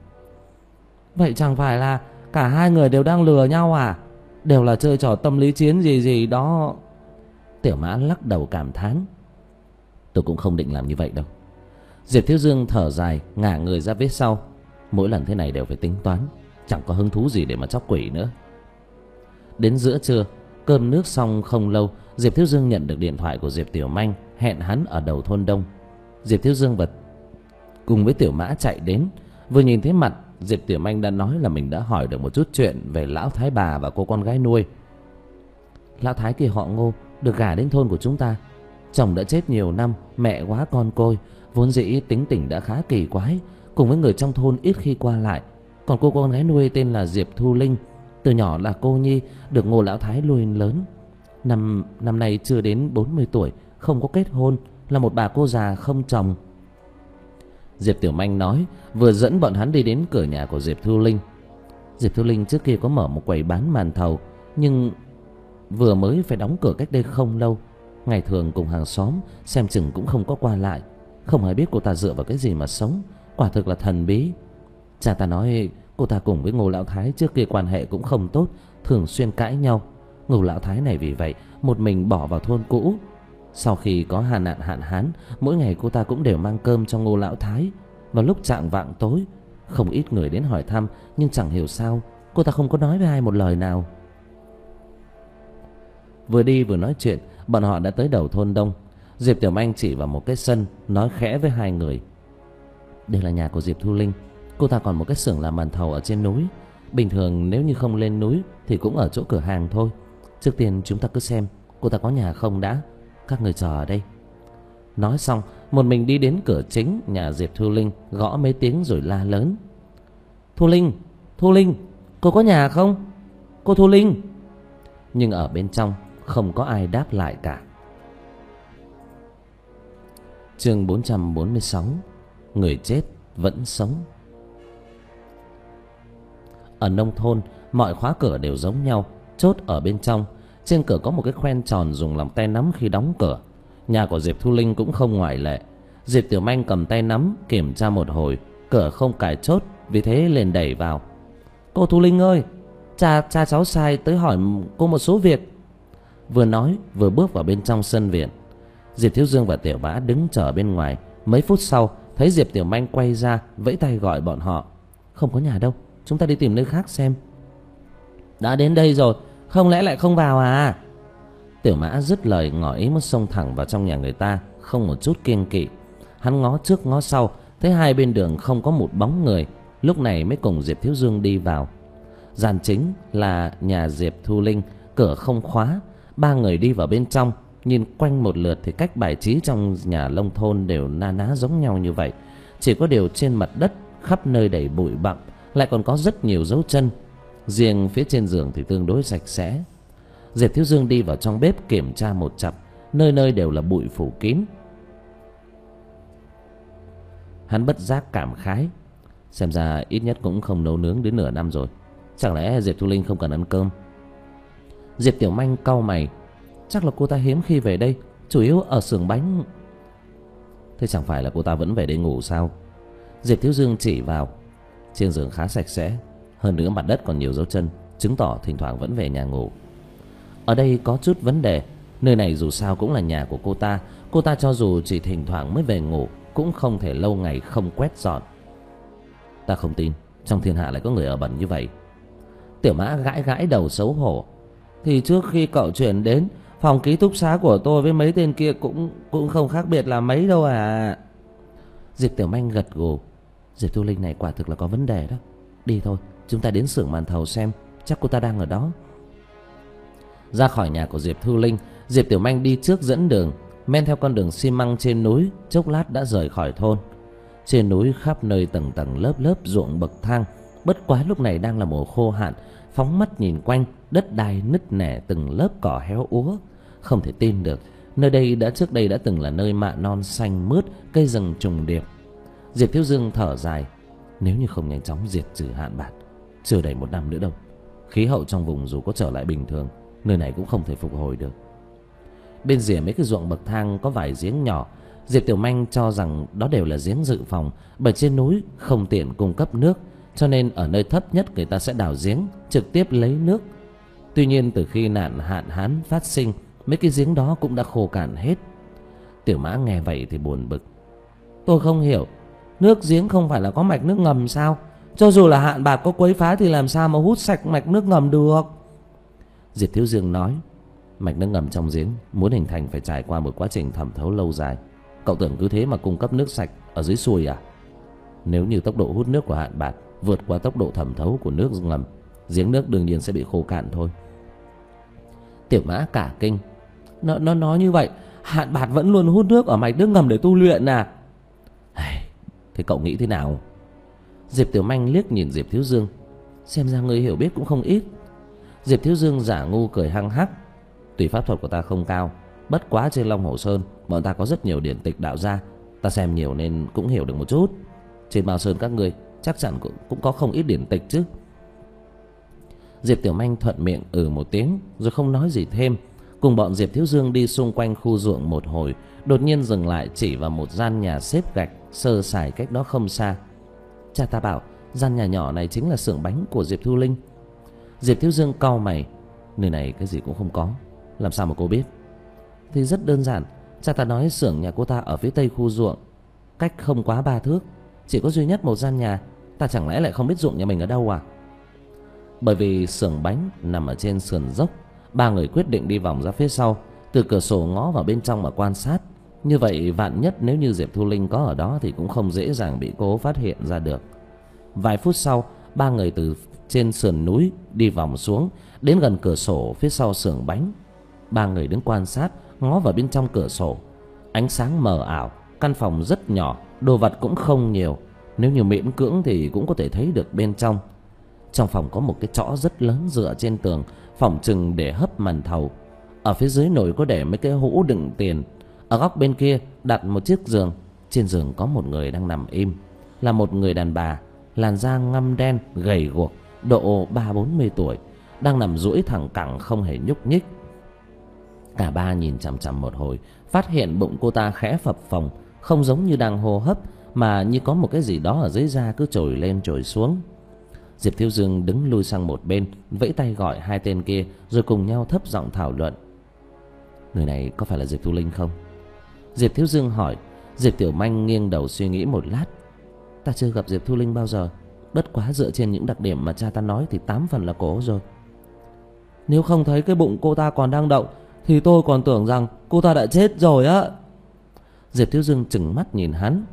Vậy chẳng phải là cả hai người đều đang lừa nhau à? Đều là chơi trò tâm lý chiến gì gì đó. Tiểu Mã lắc đầu cảm thán: tôi cũng không định làm như vậy đâu. Diệp Thiếu Dương thở dài, ngả người ra phía sau. Mỗi lần thế này đều phải tính toán, chẳng có hứng thú gì để mà chọc quỷ nữa. Đến giữa trưa, cơm nước xong không lâu, Diệp Thiếu Dương nhận được điện thoại của Diệp Tiểu Manh, hẹn hắn ở đầu thôn đông. Diệp Thiếu Dương vật cùng với Tiểu Mã chạy đến. Vừa nhìn thấy mặt, Diệp Tiểu Manh đã nói là mình đã hỏi được một chút chuyện về lão thái bà và cô con gái nuôi. Lão thái kia họ Ngô, được gả đến thôn của chúng ta. Chồng đã chết nhiều năm, mẹ quá con côi, vốn dĩ tính tình đã khá kỳ quái, cùng với người trong thôn ít khi qua lại. Còn cô con gái nuôi tên là Diệp Thu Linh, từ nhỏ là cô nhi, được Ngô lão thái nuôi lớn. Năm năm nay chưa đến bốn mươi tuổi, không có kết hôn, là một bà cô già không chồng. Diệp Tiểu Manh nói, vừa dẫn bọn hắn đi đến cửa nhà của Diệp Thu Linh. Diệp Thu Linh trước kia có mở một quầy bán màn thầu, nhưng vừa mới phải đóng cửa cách đây không lâu. Ngày thường cùng hàng xóm xem chừng cũng không có qua lại, không ai biết cô ta dựa vào cái gì mà sống, quả thực là thần bí. Cha ta nói cô ta cùng với Ngô lão thái trước kia quan hệ cũng không tốt, thường xuyên cãi nhau. Ngô lão thái này vì vậy một mình bỏ vào thôn cũ. Sau khi có hạn nạn hạn hán, mỗi ngày cô ta cũng đều mang cơm cho Ngô lão thái. Vào lúc chạng vạng tối, không ít người đến hỏi thăm, nhưng chẳng hiểu sao cô ta không có nói với ai một lời nào. Vừa đi vừa nói chuyện, bọn họ đã tới đầu thôn đông. Diệp Tiểu Manh chỉ vào một cái sân, nói khẽ với hai người: đây là nhà của Diệp Thu Linh. Cô ta còn một cái xưởng làm màn thầu ở trên núi. Bình thường nếu như không lên núi thì cũng ở chỗ cửa hàng thôi. Trước tiên chúng ta cứ xem cô ta có nhà không đã. Các người chờ ở đây. Nói xong, một mình đi đến cửa chính nhà Diệp Thu Linh, gõ mấy tiếng rồi la lớn: Thu Linh, Thu Linh, cô có nhà không? Cô Thu Linh. Nhưng ở bên trong không có ai đáp lại cả. Chương bốn trăm bốn mươi sáu. Người chết vẫn sống. Ở nông thôn, mọi khóa cửa đều giống nhau, chốt ở bên trong. Trên cửa có một cái khoen tròn dùng làm tay nắm khi đóng cửa. Nhà của Diệp Thu Linh cũng không ngoại lệ. Diệp Tiểu Manh cầm tay nắm kiểm tra một hồi, cửa không cài chốt, vì thế liền đẩy vào. Cô Thu Linh ơi, cha cha cháu sai tới hỏi cô một số việc. Vừa nói vừa bước vào bên trong sân viện. Diệp Thiếu Dương và Tiểu Mã đứng chờ bên ngoài. Mấy phút sau thấy Diệp Tiểu Manh quay ra, vẫy tay gọi bọn họ. Không có nhà đâu, chúng ta đi tìm nơi khác xem. Đã đến đây rồi, không lẽ lại không vào à? Tiểu Mã dứt lời ngỏ ý muốn xông thẳng vào trong nhà người ta, không một chút kiêng kỵ. Hắn ngó trước ngó sau, thấy hai bên đường không có một bóng người, lúc này mới cùng Diệp Thiếu Dương đi vào. Gian chính là nhà Diệp Thu Linh, cửa không khóa. Ba người đi vào bên trong, nhìn quanh một lượt thì cách bài trí trong nhà nông thôn đều na ná giống nhau như vậy. Chỉ có điều trên mặt đất khắp nơi đầy bụi bặm, lại còn có rất nhiều dấu chân. Riêng phía trên giường thì tương đối sạch sẽ. Diệp Thiếu Dương đi vào trong bếp kiểm tra một chặp, nơi nơi đều là bụi phủ kín. Hắn bất giác cảm khái, xem ra ít nhất cũng không nấu nướng đến nửa năm rồi. Chẳng lẽ Diệp Thu Linh không cần ăn cơm? Diệp Tiểu Manh cau mày, chắc là cô ta hiếm khi về đây, chủ yếu ở xưởng bánh. Thế chẳng phải là cô ta vẫn về đây ngủ sao? Diệp Thiếu Dương chỉ vào. Trên giường khá sạch sẽ, hơn nữa mặt đất còn nhiều dấu chân, chứng tỏ thỉnh thoảng vẫn về nhà ngủ. Ở đây có chút vấn đề. Nơi này dù sao cũng là nhà của cô ta. Cô ta cho dù chỉ thỉnh thoảng mới về ngủ, cũng không thể lâu ngày không quét dọn. Ta không tin trong thiên hạ lại có người ở bẩn như vậy. Tiểu Mã gãi gãi đầu xấu hổ. Thì trước khi cậu chuyển đến, phòng ký túc xá của tôi với mấy tên kia cũng cũng không khác biệt là mấy đâu à. Diệp Tiểu Manh gật gù. Diệp Thu Linh này quả thực là có vấn đề đó. Đi thôi, chúng ta đến xưởng màn thầu xem, chắc cô ta đang ở đó. Ra khỏi nhà của Diệp Thu Linh, Diệp Tiểu Manh đi trước dẫn đường, men theo con đường xi măng trên núi, chốc lát đã rời khỏi thôn. Trên núi khắp nơi tầng tầng lớp lớp ruộng bậc thang, bất quá lúc này đang là mùa khô hạn. Phóng mắt nhìn quanh, đất đai nứt nẻ từng lớp cỏ héo úa. Không thể tin được, nơi đây đã trước đây đã từng là nơi mạ non xanh mướt, cây rừng trùng điệp. Diệp Thiếu Dương thở dài, nếu như không nhanh chóng diệt trừ hạn bạt, chưa đầy một năm nữa đâu, khí hậu trong vùng dù có trở lại bình thường, nơi này cũng không thể phục hồi được. Bên rìa mấy cái ruộng bậc thang có vài giếng nhỏ. Diệp Tiểu Manh cho rằng đó đều là giếng dự phòng, bởi trên núi không tiện cung cấp nước, cho nên ở nơi thấp nhất người ta sẽ đào giếng trực tiếp lấy nước. Tuy nhiên từ khi nạn hạn hán phát sinh, mấy cái giếng đó cũng đã khô cạn hết. Tiểu Mã nghe vậy thì buồn bực. Tôi không hiểu, nước giếng không phải là có mạch nước ngầm sao? Cho dù là hạn bạc có quấy phá thì làm sao mà hút sạch mạch nước ngầm được? Diệp Thiếu Dương nói, mạch nước ngầm trong giếng muốn hình thành phải trải qua một quá trình thẩm thấu lâu dài. Cậu tưởng cứ thế mà cung cấp nước sạch ở dưới suối à? Nếu như tốc độ hút nước của hạn bạc vượt qua tốc độ thẩm thấu của nước ngầm, giếng nước đương nhiên sẽ bị khô cạn thôi. Tiểu Mã cả kinh. Nó, nó nói như vậy, hạn bạc vẫn luôn hút nước ở mạch nước ngầm để tu luyện à? Thế cậu nghĩ thế nào? Diệp Tiểu Manh liếc nhìn Diệp Thiếu Dương, xem ra người hiểu biết cũng không ít. Diệp Thiếu Dương giả ngu cười hăng hắc. Tuy pháp thuật của ta không cao, bất quá trên Long Hồ Sơn bọn ta có rất nhiều điển tịch đạo gia, ta xem nhiều nên cũng hiểu được một chút. Trên Mao Sơn các ngươi chắc chắn cũng, cũng có không ít điển tịch chứ. Diệp Tiểu Manh thuận miệng ừ một tiếng rồi không nói gì thêm, cùng bọn Diệp Thiếu Dương đi xung quanh khu ruộng một hồi, đột nhiên dừng lại chỉ vào một gian nhà xếp gạch sơ sài cách đó không xa. Cha ta bảo gian nhà nhỏ này chính là xưởng bánh của Diệp Thu Linh. Diệp Thiếu Dương cau mày, nơi này cái gì cũng không có, làm sao mà cô biết? Thì rất đơn giản, cha ta nói xưởng nhà cô ta ở phía tây khu ruộng, cách không quá ba thước, chỉ có duy nhất một gian nhà. Ta chẳng lẽ lại không biết ruộng nhà mình ở đâu à? Bởi vì xưởng bánh nằm ở trên sườn dốc, ba người quyết định đi vòng ra phía sau, từ cửa sổ ngó vào bên trong mà quan sát. Như vậy vạn nhất nếu như Diệp Thu Linh có ở đó thì cũng không dễ dàng bị cô phát hiện ra được. Vài phút sau, ba người từ trên sườn núi đi vòng xuống, đến gần cửa sổ phía sau xưởng bánh. Ba người đứng quan sát, ngó vào bên trong cửa sổ. Ánh sáng mờ ảo, căn phòng rất nhỏ, đồ vật cũng không nhiều. Nếu như miễn cưỡng thì cũng có thể thấy được bên trong. Trong phòng có một cái chõ rất lớn dựa trên tường, phỏng chừng để hấp màn thầu. Ở phía dưới nồi có để mấy cái hũ đựng tiền. Ở góc bên kia đặt một chiếc giường. Trên giường có một người đang nằm im, là một người đàn bà, làn da ngăm đen, gầy guộc, độ ba bốn mươi tuổi, đang nằm duỗi thẳng cẳng không hề nhúc nhích. Cả ba nhìn chằm chằm một hồi, phát hiện bụng cô ta khẽ phập phồng, không giống như đang hô hấp mà như có một cái gì đó ở dưới da cứ trồi lên trồi xuống. Diệp Thiếu Dương đứng lui sang một bên, vẫy tay gọi hai tên kia, rồi cùng nhau thấp giọng thảo luận. Người này có phải là Diệp Thu Linh không? Diệp Thiếu Dương hỏi. Diệp Tiểu Manh nghiêng đầu suy nghĩ một lát. Ta chưa gặp Diệp Thu Linh bao giờ, bất quá dựa trên những đặc điểm mà cha ta nói thì tám phần là cô rồi. Nếu không thấy cái bụng cô ta còn đang động thì tôi còn tưởng rằng cô ta đã chết rồi á. Diệp Thiếu Dương trừng mắt nhìn hắn.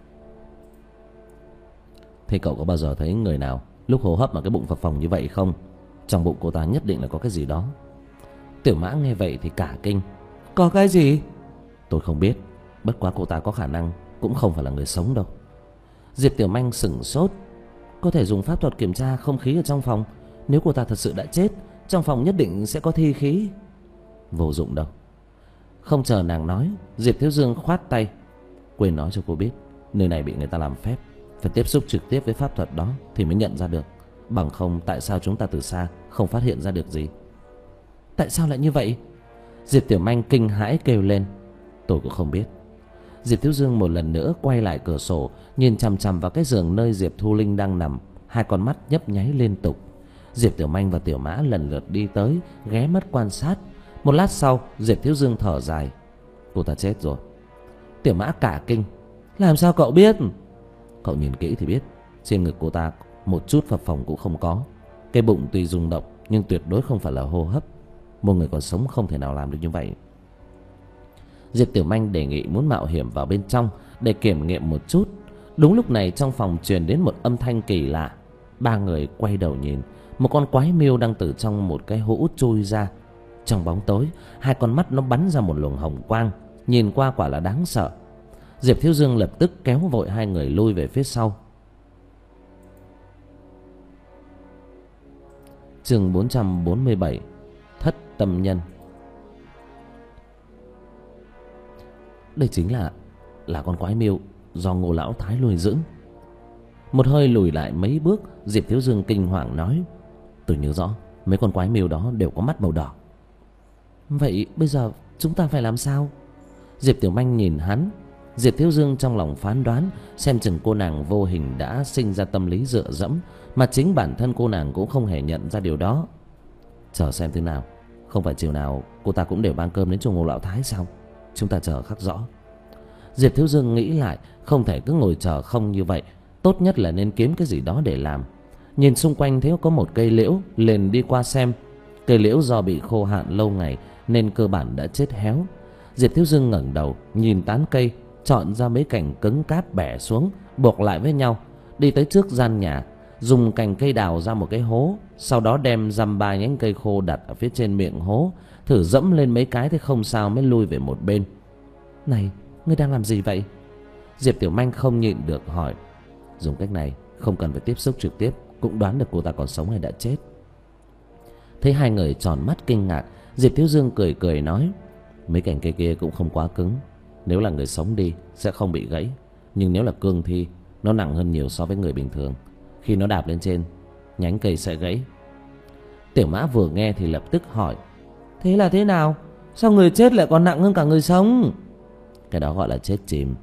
Thế cậu có bao giờ thấy người nào lúc hô hấp mà cái bụng phập phồng như vậy không? Trong bụng cô ta nhất định là có cái gì đó. Tiểu Mã nghe vậy thì cả kinh. Có cái gì? Tôi không biết, bất quá cô ta có khả năng cũng không phải là người sống đâu. Diệp Tiểu Manh sửng sốt. Có thể dùng pháp thuật kiểm tra không khí ở trong phòng. Nếu cô ta thật sự đã chết, trong phòng nhất định sẽ có thi khí. Vô dụng đâu. Không chờ nàng nói, Diệp Thiếu Dương khoát tay. Quên nói cho cô biết, nơi này bị người ta làm phép, phải tiếp xúc trực tiếp với pháp thuật đó thì mới nhận ra được. Bằng không tại sao chúng ta từ xa không phát hiện ra được gì? Tại sao lại như vậy? Diệp Tiểu Manh kinh hãi kêu lên. Tôi cũng không biết. Diệp Thiếu Dương một lần nữa quay lại cửa sổ, nhìn chằm chằm vào cái giường nơi Diệp Thu Linh đang nằm, hai con mắt nhấp nháy liên tục. Diệp Tiểu Manh và Tiểu Mã lần lượt đi tới, ghé mắt quan sát. Một lát sau, Diệp Thiếu Dương thở dài. Cô ta chết rồi. Tiểu Mã cả kinh. Làm sao cậu biết? Cậu nhìn kỹ thì biết, trên ngực cô ta một chút phập phồng cũng không có. Cái bụng tuy rung động nhưng tuyệt đối không phải là hô hấp. Một người còn sống không thể nào làm được như vậy. Diệp Tiểu Manh đề nghị muốn mạo hiểm vào bên trong để kiểm nghiệm một chút. Đúng lúc này trong phòng truyền đến một âm thanh kỳ lạ. Ba người quay đầu nhìn, một con quái miêu đang từ trong một cái hũ chui ra. Trong bóng tối, hai con mắt nó bắn ra một luồng hồng quang, nhìn qua quả là đáng sợ. Diệp Thiếu Dương lập tức kéo vội hai người lui về phía sau. Chương bốn trăm bốn mươi bảy, Thất Tâm Nhân. Đây chính là là con quái miêu do Ngô lão thái nuôi dưỡng. Một hơi lùi lại mấy bước, Diệp Thiếu Dương kinh hoàng nói. Tôi nhớ rõ mấy con quái miêu đó đều có mắt màu đỏ. Vậy bây giờ chúng ta phải làm sao? Diệp Tiểu Manh nhìn hắn. Diệp Thiếu Dương trong lòng phán đoán, xem chừng cô nàng vô hình đã sinh ra tâm lý dựa dẫm, mà chính bản thân cô nàng cũng không hề nhận ra điều đó. Chờ xem thế nào. Không phải chiều nào cô ta cũng đều mang cơm đến chùa Ngô lão thái sao? Chúng ta chờ khắc rõ. Diệp Thiếu Dương nghĩ lại, không thể cứ ngồi chờ không như vậy. Tốt nhất là nên kiếm cái gì đó để làm. Nhìn xung quanh thấy có một cây liễu, liền đi qua xem. Cây liễu do bị khô hạn lâu ngày nên cơ bản đã chết héo. Diệp Thiếu Dương ngẩng đầu nhìn tán cây, chọn ra mấy cành cứng cáp bẻ xuống, buộc lại với nhau, đi tới trước gian nhà, dùng cành cây đào ra một cái hố, sau đó đem dăm ba nhánh cây khô đặt ở phía trên miệng hố, thử dẫm lên mấy cái thì không sao mới lui về một bên. Này, ngươi đang làm gì vậy? Diệp Tiểu Manh không nhịn được hỏi. Dùng cách này không cần phải tiếp xúc trực tiếp cũng đoán được cô ta còn sống hay đã chết. Thấy hai người tròn mắt kinh ngạc, Diệp Thiếu Dương cười cười nói. Mấy cành cây kia cũng không quá cứng, nếu là người sống đi sẽ không bị gãy, nhưng nếu là cương thi, nó nặng hơn nhiều so với người bình thường. Khi nó đạp lên trên, nhánh cây sẽ gãy. Tiểu Mã vừa nghe thì lập tức hỏi. Thế là thế nào? Sao người chết lại còn nặng hơn cả người sống? Cái đó gọi là chết chìm.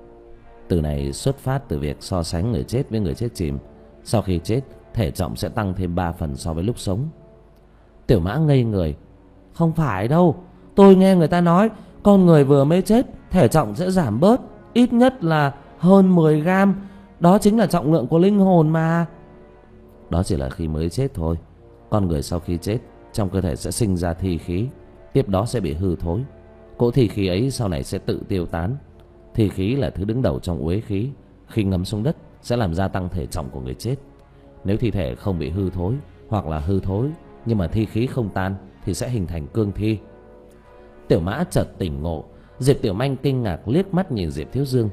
Từ này xuất phát từ việc so sánh người chết với người chết chìm. Sau khi chết, thể trọng sẽ tăng thêm ba phần so với lúc sống. Tiểu Mã ngây người. Không phải đâu, tôi nghe người ta nói con người vừa mới chết thể trọng sẽ giảm bớt, ít nhất là hơn mười gram. Đó chính là trọng lượng của linh hồn mà. Đó chỉ là khi mới chết thôi. Con người sau khi chết, trong cơ thể sẽ sinh ra thi khí, tiếp đó sẽ bị hư thối. Cỗ thi khí ấy sau này sẽ tự tiêu tán. Thi khí là thứ đứng đầu trong uế khí, khi ngấm xuống đất sẽ làm gia tăng thể trọng của người chết. Nếu thi thể không bị hư thối, hoặc là hư thối nhưng mà thi khí không tan, thì sẽ hình thành cương thi. Tiểu Mã chợt tỉnh ngộ. Diệp Tiểu Manh kinh ngạc liếc mắt nhìn Diệp Thiếu Dương.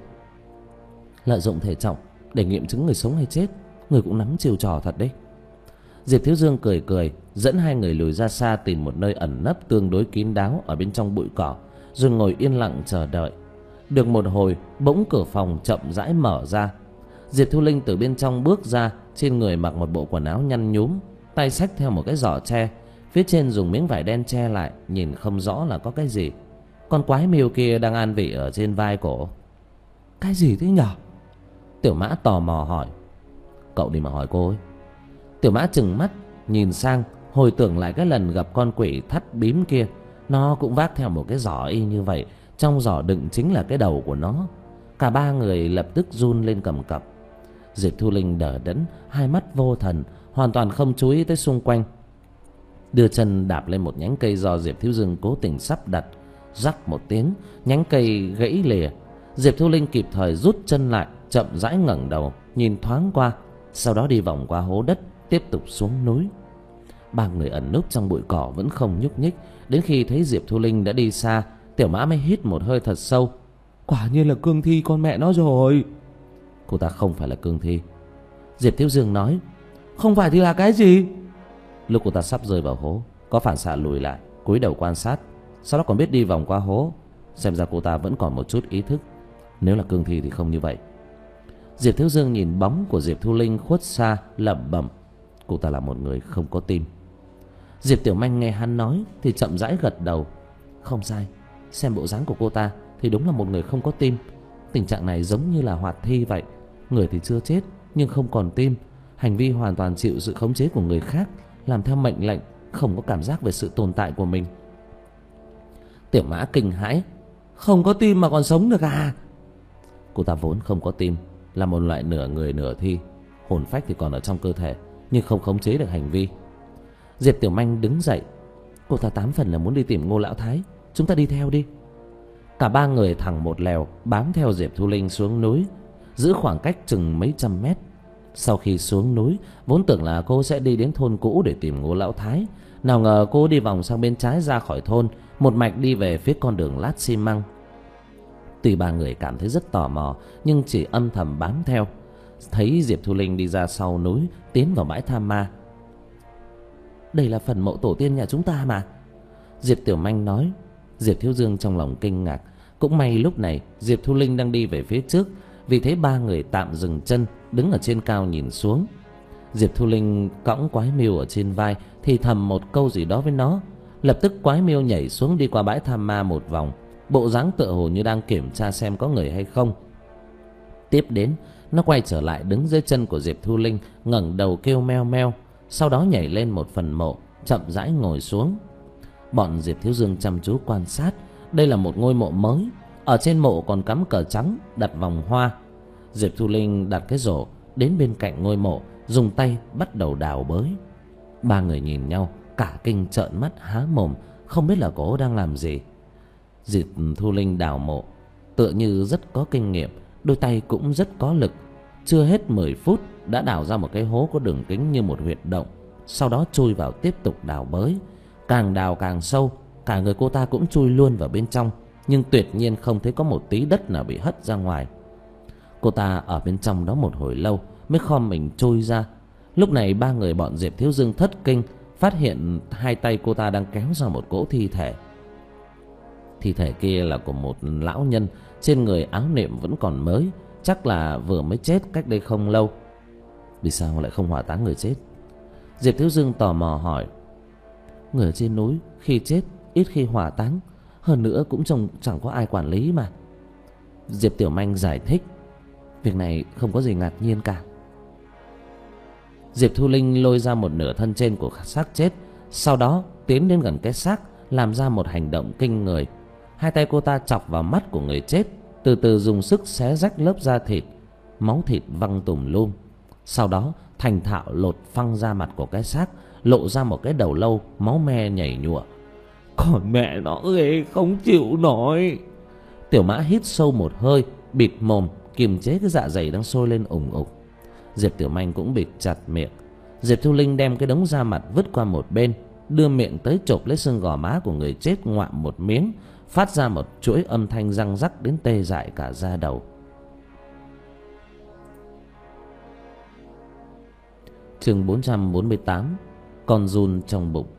Lợi dụng thể trọng để nghiệm chứng người sống hay chết, người cũng nắm chiêu trò thật đấy. Diệp Thiếu Dương cười cười, dẫn hai người lùi ra xa, tìm một nơi ẩn nấp tương đối kín đáo ở bên trong bụi cỏ, rồi ngồi yên lặng chờ đợi. Được một hồi, bỗng cửa phòng chậm rãi mở ra. Diệp Thu Linh từ bên trong bước ra, trên người mặc một bộ quần áo nhăn nhúm, tay xách theo một cái giỏ tre. Phía trên dùng miếng vải đen che lại, nhìn không rõ là có cái gì. Con quái miêu kia đang an vị ở trên vai cổ. Cái gì thế nhở? Tiểu Mã tò mò hỏi. Cậu đi mà hỏi cô ấy. Tiểu Mã trừng mắt nhìn sang, hồi tưởng lại cái lần gặp con quỷ thắt bím kia. Nó cũng vác theo một cái giỏ y như vậy, trong giỏ đựng chính là cái đầu của nó. Cả ba người lập tức run lên cầm cập. Diệp Thu Linh đờ đẫn, hai mắt vô thần, hoàn toàn không chú ý tới xung quanh. Đưa chân đạp lên một nhánh cây do Diệp Thiếu Dương cố tình sắp đặt. Rắc một tiếng, nhánh cây gãy lìa. Diệp Thu Linh kịp thời rút chân lại, chậm rãi ngẩng đầu nhìn thoáng qua, sau đó đi vòng qua hố đất, tiếp tục xuống núi. Ba người ẩn núp trong bụi cỏ vẫn không nhúc nhích. Đến khi thấy Diệp Thu Linh đã đi xa, Tiểu Mã mới hít một hơi thật sâu. Quả nhiên là cương thi con mẹ nó rồi. Cô ta không phải là cương thi, Diệp Thiếu Dương nói. Không phải thì là cái gì? Lúc cô ta sắp rơi vào hố, có phản xạ lùi lại, cúi đầu quan sát, sau đó còn biết đi vòng qua hố. Xem ra cô ta vẫn còn một chút ý thức. Nếu là cương thi thì không như vậy. Diệp Thiếu Dương nhìn bóng của Diệp Thu Linh khuất xa, lẩm bẩm. Cô ta là một người không có tim. Diệp Tiểu Manh nghe hắn nói thì chậm rãi gật đầu. Không sai, xem bộ dáng của cô ta thì đúng là một người không có tim. Tình trạng này giống như là hoạt thi vậy. Người thì chưa chết nhưng không còn tim. Hành vi hoàn toàn chịu sự khống chế của người khác, làm theo mệnh lệnh, không có cảm giác về sự tồn tại của mình. Tiểu Mã kinh hãi. Không có tim mà còn sống được à? Cô ta vốn không có tim, là một loại nửa người nửa thi. Hồn phách thì còn ở trong cơ thể, nhưng không khống chế được hành vi. Diệp Tiểu Manh đứng dậy. Cô ta tám phần là muốn đi tìm Ngô Lão Thái. Chúng ta đi theo đi. Cả ba người thẳng một lèo bám theo Diệp Thu Linh xuống núi, giữ khoảng cách chừng mấy trăm mét. Sau khi xuống núi, vốn tưởng là cô sẽ đi đến thôn cũ để tìm Ngô Lão Thái. Nào ngờ cô đi vòng sang bên trái ra khỏi thôn, một mạch đi về phía con đường lát xi măng. Tuy ba người cảm thấy rất tò mò, nhưng chỉ âm thầm bám theo. Thấy Diệp Thu Linh đi ra sau núi, tiến vào bãi tha ma. Đây là phần mộ tổ tiên nhà chúng ta mà, Diệp Tiểu Manh nói. Diệp Thiếu Dương trong lòng kinh ngạc. Cũng may lúc này Diệp Thu Linh đang đi về phía trước, vì thế ba người tạm dừng chân, đứng ở trên cao nhìn xuống. Diệp Thu Linh cõng quái miêu ở trên vai, thì thầm một câu gì đó với nó. Lập tức quái miêu nhảy xuống đi qua bãi tham ma một vòng, bộ dáng tựa hồ như đang kiểm tra xem có người hay không. Tiếp đến, nó quay trở lại đứng dưới chân của Diệp Thu Linh, ngẩng đầu kêu meo meo, sau đó nhảy lên một phần mộ, chậm rãi ngồi xuống. Bọn Diệp Thiếu Dương chăm chú quan sát. Đây là một ngôi mộ mới, ở trên mộ còn cắm cờ trắng đặt vòng hoa. Diệp Thu Linh đặt cái rổ đến bên cạnh ngôi mộ, dùng tay bắt đầu đào bới. Ba người nhìn nhau, cả kinh trợn mắt há mồm, không biết là cô đang làm gì. Diệp Thu Linh đào mộ tựa như rất có kinh nghiệm, đôi tay cũng rất có lực. Chưa hết mười phút đã đào ra một cái hố có đường kính như một huyệt động, sau đó chui vào tiếp tục đào bới. Càng đào càng sâu, cả người cô ta cũng chui luôn vào bên trong, nhưng tuyệt nhiên không thấy có một tí đất nào bị hất ra ngoài. Cô ta ở bên trong đó một hồi lâu mới khom mình trôi ra. Lúc này ba người bọn Diệp Thiếu Dương thất kinh, phát hiện hai tay cô ta đang kéo ra một cỗ thi thể. Thi thể kia là của một lão nhân, trên người áo niệm vẫn còn mới, chắc là vừa mới chết cách đây không lâu. Vì sao lại không hỏa táng người chết? Diệp Thiếu Dương tò mò hỏi. Người ở trên núi khi chết ít khi hỏa táng, hơn nữa cũng chẳng, chẳng có ai quản lý mà. Diệp Tiểu Manh giải thích. Việc này không có gì ngạc nhiên cả. Diệp Thu Linh lôi ra một nửa thân trên của xác chết, sau đó tiến đến gần cái xác, làm ra một hành động kinh người. Hai tay cô ta chọc vào mắt của người chết, từ từ dùng sức xé rách lớp da thịt, máu thịt văng tùm lum. Sau đó thành thạo lột phăng da mặt của cái xác, lộ ra một cái đầu lâu máu me nhảy nhụa. Còn mẹ nó ghê không chịu nổi. Tiểu Mã hít sâu một hơi, bịt mồm kiềm chế cái dạ dày đang sôi lên ủng ục. Diệp Tiểu Manh cũng bịt chặt miệng. Diệp Thu Linh đem cái đống da mặt vứt qua một bên, đưa miệng tới chộp lấy xương gò má của người chết, ngoạm một miếng, phát ra một chuỗi âm thanh răng rắc đến tê dại cả da đầu. Chương bốn trăm bốn mươi tám. Con giun trong bụng.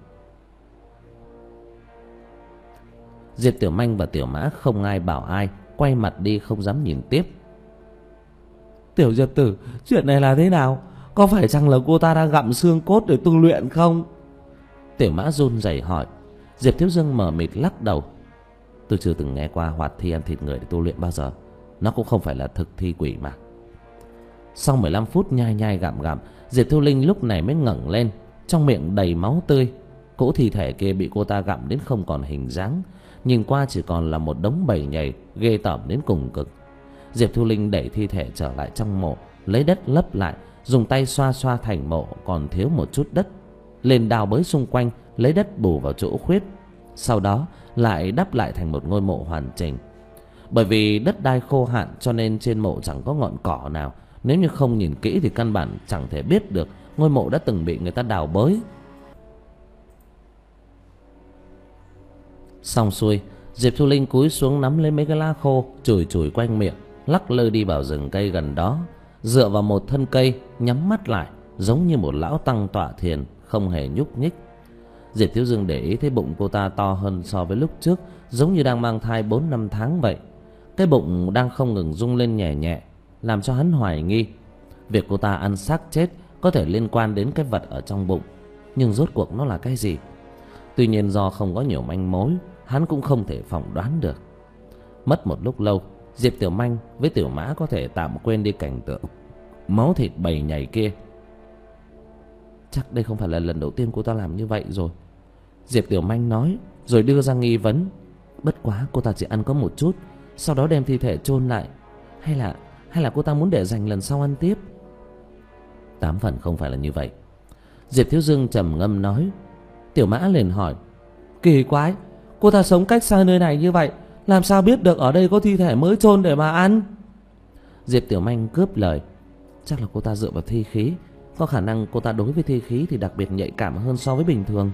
Diệp Tiểu Manh và Tiểu Mã không ai bảo ai, quay mặt đi không dám nhìn tiếp. Tiểu Diệp Tử, chuyện này là thế nào? Có phải chăng là cô ta đang gặm xương cốt để tu luyện không? Tiểu Mã run rẩy hỏi. Diệp Thiếu Dương mờ mịt lắc đầu. Tôi chưa từng nghe qua hoạt thi ăn thịt người để tu luyện bao giờ. Nó cũng không phải là thực thi quỷ mà. Sau mười lăm phút nhai nhai gặm gặm, Diệp Thu Linh lúc này mới ngẩng lên, trong miệng đầy máu tươi. Cỗ thi thể kia bị cô ta gặm đến không còn hình dáng, nhìn qua chỉ còn là một đống bầy nhầy ghê tởm đến cùng cực. Diệp Thu Linh đẩy thi thể trở lại trong mộ, lấy đất lấp lại, dùng tay xoa xoa thành mộ còn thiếu một chút đất, lên đào bới xung quanh, lấy đất bù vào chỗ khuyết. Sau đó lại đắp lại thành một ngôi mộ hoàn chỉnh. Bởi vì đất đai khô hạn cho nên trên mộ chẳng có ngọn cỏ nào. Nếu như không nhìn kỹ thì căn bản chẳng thể biết được ngôi mộ đã từng bị người ta đào bới. Xong xuôi, Diệp Thu Linh cúi xuống nắm lấy mấy cái lá khô, chùi chùi quanh miệng, lắc lơ đi vào rừng cây gần đó, dựa vào một thân cây, nhắm mắt lại, giống như một lão tăng tọa thiền, không hề nhúc nhích. Diệp Thiếu Dương để ý thấy bụng cô ta to hơn so với lúc trước, giống như đang mang thai bốn năm tháng vậy. Cái bụng đang không ngừng rung lên nhẹ nhẹ, làm cho hắn hoài nghi việc cô ta ăn xác chết có thể liên quan đến cái vật ở trong bụng. Nhưng rốt cuộc nó là cái gì? Tuy nhiên do không có nhiều manh mối, hắn cũng không thể phỏng đoán được. Mất một lúc lâu, Diệp Tiểu Manh với Tiểu Mã có thể tạm quên đi cảnh tượng máu thịt bầy nhảy kia. Chắc đây không phải là lần đầu tiên cô ta làm như vậy rồi, Diệp Tiểu Manh nói, rồi đưa ra nghi vấn. Bất quá cô ta chỉ ăn có một chút, sau đó đem thi thể chôn lại. Hay là hay là cô ta muốn để dành lần sau ăn tiếp? Tám phần không phải là như vậy, Diệp Thiếu Dương trầm ngâm nói. Tiểu Mã liền hỏi, kỳ quái, cô ta sống cách xa nơi này như vậy, làm sao biết được ở đây có thi thể mới chôn để mà ăn? Diệp Tiểu Manh cướp lời, chắc là cô ta dựa vào thi khí. Có khả năng cô ta đối với thi khí thì đặc biệt nhạy cảm hơn so với bình thường.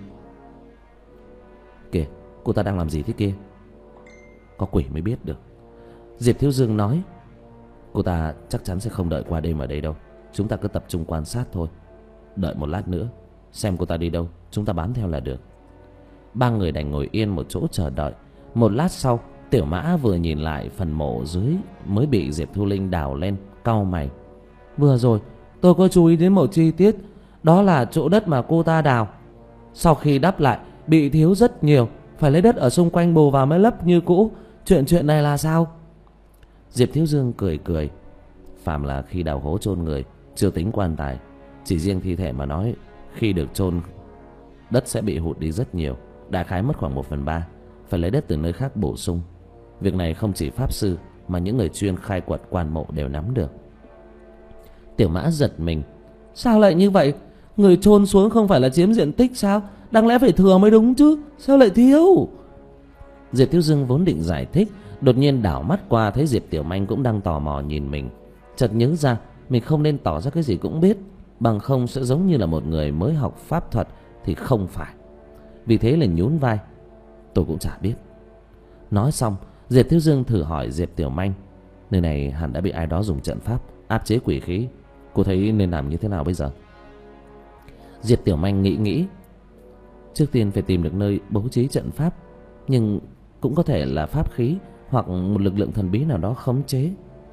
Kìa, cô ta đang làm gì thế kia? Có quỷ mới biết được, Diệp Thiếu Dương nói. Cô ta chắc chắn sẽ không đợi qua đêm ở đây đâu. Chúng ta cứ tập trung quan sát thôi. Đợi một lát nữa, xem cô ta đi đâu, chúng ta bám theo là được. Ba người đành ngồi yên một chỗ chờ đợi. Một lát sau, Tiểu Mã vừa nhìn lại phần mộ dưới mới bị Diệp Thu Linh đào lên, cau mày. Vừa rồi tôi có chú ý đến một chi tiết, đó là chỗ đất mà cô ta đào, sau khi đắp lại bị thiếu rất nhiều, phải lấy đất ở xung quanh bù vào mới lấp như cũ. Chuyện chuyện này là sao? Diệp Thiếu Dương cười cười. Phàm là khi đào hố chôn người, chưa tính quan tài, chỉ riêng thi thể mà nói, khi được chôn đất sẽ bị hụt đi rất nhiều, đại khái mất khoảng một phần ba, phải lấy đất từ nơi khác bổ sung. Việc này không chỉ pháp sư mà những người chuyên khai quật quan mộ đều nắm được. Tiểu Mã giật mình. Sao lại như vậy? Người chôn xuống không phải là chiếm diện tích sao? Đáng lẽ phải thừa mới đúng chứ, sao lại thiếu? Diệp Thiếu Dương vốn định giải thích, đột nhiên đảo mắt qua thấy Diệp Tiểu Manh cũng đang tò mò nhìn mình, chợt nhớ ra mình không nên tỏ ra cái gì cũng biết, bằng không sẽ giống như là một người mới học pháp thuật thì không phải. Vì thế là nhún vai, tôi cũng chả biết. Nói xong, Diệp Thiếu Dương thử hỏi Diệp Tiểu Manh, nơi này hẳn đã bị ai đó dùng trận pháp áp chế quỷ khí, cô thấy nên làm như thế nào bây giờ? Diệp Tiểu Manh nghĩ nghĩ. Trước tiên phải tìm được nơi bố trí trận pháp, nhưng cũng có thể là pháp khí hoặc một lực lượng thần bí nào đó khống chế.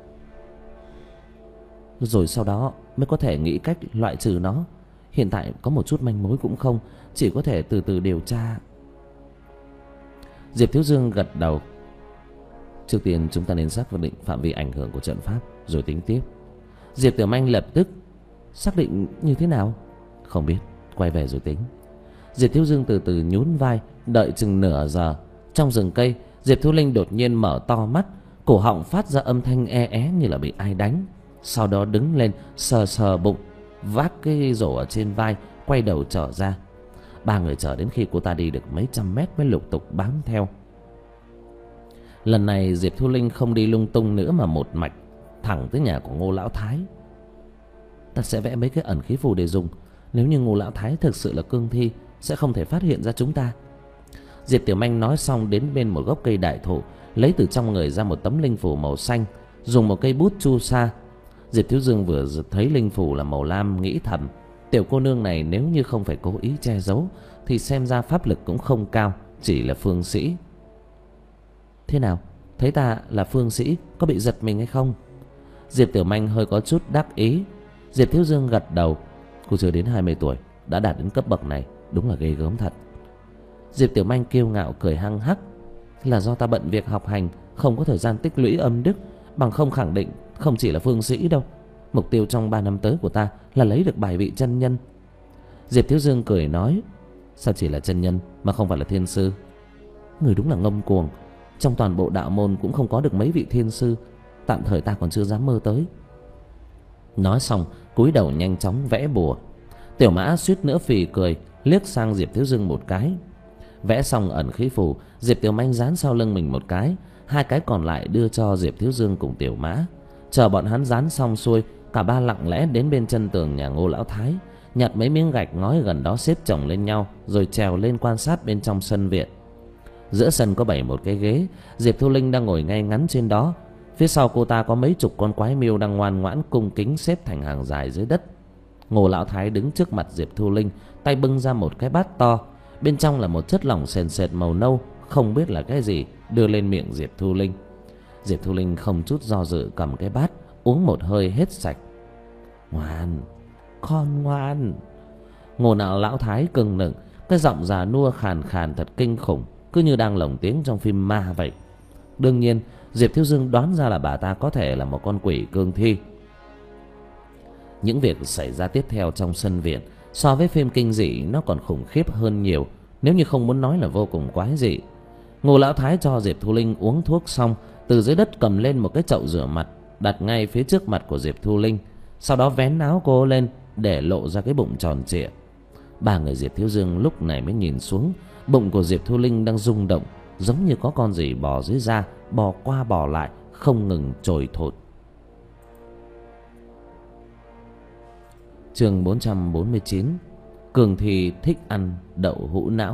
Rồi sau đó mới có thể nghĩ cách loại trừ nó. Hiện tại có một chút manh mối cũng không, chỉ có thể từ từ điều tra. Diệp Thiếu Dương gật đầu. Trước tiên chúng ta nên xác định phạm vi ảnh hưởng của trận pháp, rồi tính tiếp. Diệp Tiểu Manh lập tức, xác định như thế nào? Không biết, quay về rồi tính. Diệp Thiếu Dương từ từ nhún vai. Đợi chừng nửa giờ, trong rừng cây, Diệp Thu Linh đột nhiên mở to mắt, cổ họng phát ra âm thanh e é như là bị ai đánh. Sau đó đứng lên, sờ sờ bụng, vác cái rổ ở trên vai, quay đầu trở ra. Ba người chờ đến khi cô ta đi được mấy trăm mét mới lục tục bám theo. Lần này Diệp Thu Linh không đi lung tung nữa mà một mạch thẳng tới nhà của Ngô Lão Thái. Ta sẽ vẽ mấy cái ẩn khí phù để dùng, nếu như Ngô Lão Thái thực sự là cương thi, sẽ không thể phát hiện ra chúng ta. Diệp Tiểu Manh nói xong đến bên một gốc cây đại thụ, lấy từ trong người ra một tấm linh phù màu xanh, dùng một cây bút chu sa. Diệp Thiếu Dương vừa thấy linh phù là màu lam, nghĩ thầm, tiểu cô nương này nếu như không phải cố ý che giấu thì xem ra pháp lực cũng không cao, chỉ là phương sĩ. Thế nào, thấy ta là phương sĩ có bị giật mình hay không? Diệp Tiểu Manh hơi có chút đắc ý. Diệp Thiếu Dương gật đầu. Cô chưa đến hai mươi tuổi đã đạt đến cấp bậc này, đúng là ghê gớm thật. Diệp Tiểu Manh kiêu ngạo cười hăng hắc. Là do ta bận việc học hành, không có thời gian tích lũy âm đức, bằng không khẳng định không chỉ là phương sĩ đâu. Mục tiêu trong ba năm tới của ta là lấy được bài vị chân nhân. Diệp Thiếu Dương cười nói, sao chỉ là chân nhân mà không phải là thiên sư? Người đúng là ngông cuồng. Trong toàn bộ đạo môn cũng không có được mấy vị thiên sư, tạm thời ta còn chưa dám mơ tới. Nói xong cúi đầu nhanh chóng vẽ bùa. Tiểu Mã suýt nữa phì cười, liếc sang Diệp Thiếu Dương một cái. Vẽ xong ẩn khí phù, Diệp Tiểu Manh dán sau lưng mình một cái, hai cái còn lại đưa cho Diệp Thiếu Dương cùng Tiểu Mã. Chờ bọn hắn dán xong xuôi, cả ba lặng lẽ đến bên chân tường nhà Ngô Lão Thái, nhặt mấy miếng gạch ngói gần đó xếp chồng lên nhau, rồi trèo lên quan sát bên trong sân viện. Giữa sân có bày một cái ghế, Diệp Thu Linh đang ngồi ngay ngắn trên đó. Phía sau cô ta có mấy chục con quái miêu đang ngoan ngoãn cung kính xếp thành hàng dài dưới đất. Ngô Lão Thái đứng trước mặt Diệp Thu Linh, tay bưng ra một cái bát to, bên trong là một chất lỏng sền sệt màu nâu, không biết là cái gì, đưa lên miệng Diệp Thu Linh. Diệp Thu Linh không chút do dự cầm cái bát, uống một hơi hết sạch. Ngoan, con ngoan. Ngô nào Lão Thái cưng nựng, cái giọng già nua khàn khàn thật kinh khủng, cứ như đang lồng tiếng trong phim ma vậy. Đương nhiên Diệp Thiếu Dương đoán ra là bà ta có thể là một con quỷ cương thi. Những việc xảy ra tiếp theo trong sân viện so với phim kinh dị nó còn khủng khiếp hơn nhiều, nếu như không muốn nói là vô cùng quái dị. Ngô Lão Thái cho Diệp Thu Linh uống thuốc xong, từ dưới đất cầm lên một cái chậu rửa mặt, đặt ngay phía trước mặt của Diệp Thu Linh, sau đó vén áo cô lên để lộ ra cái bụng tròn trịa. Ba người Diệp Thiếu Dương lúc này mới nhìn xuống, bụng của Diệp Thu Linh đang rung động, giống như có con gì bò dưới da, bò qua bò lại, không ngừng trồi thột. Chương bốn trăm bốn mươi chín. Cường Thi thích ăn đậu hũ não.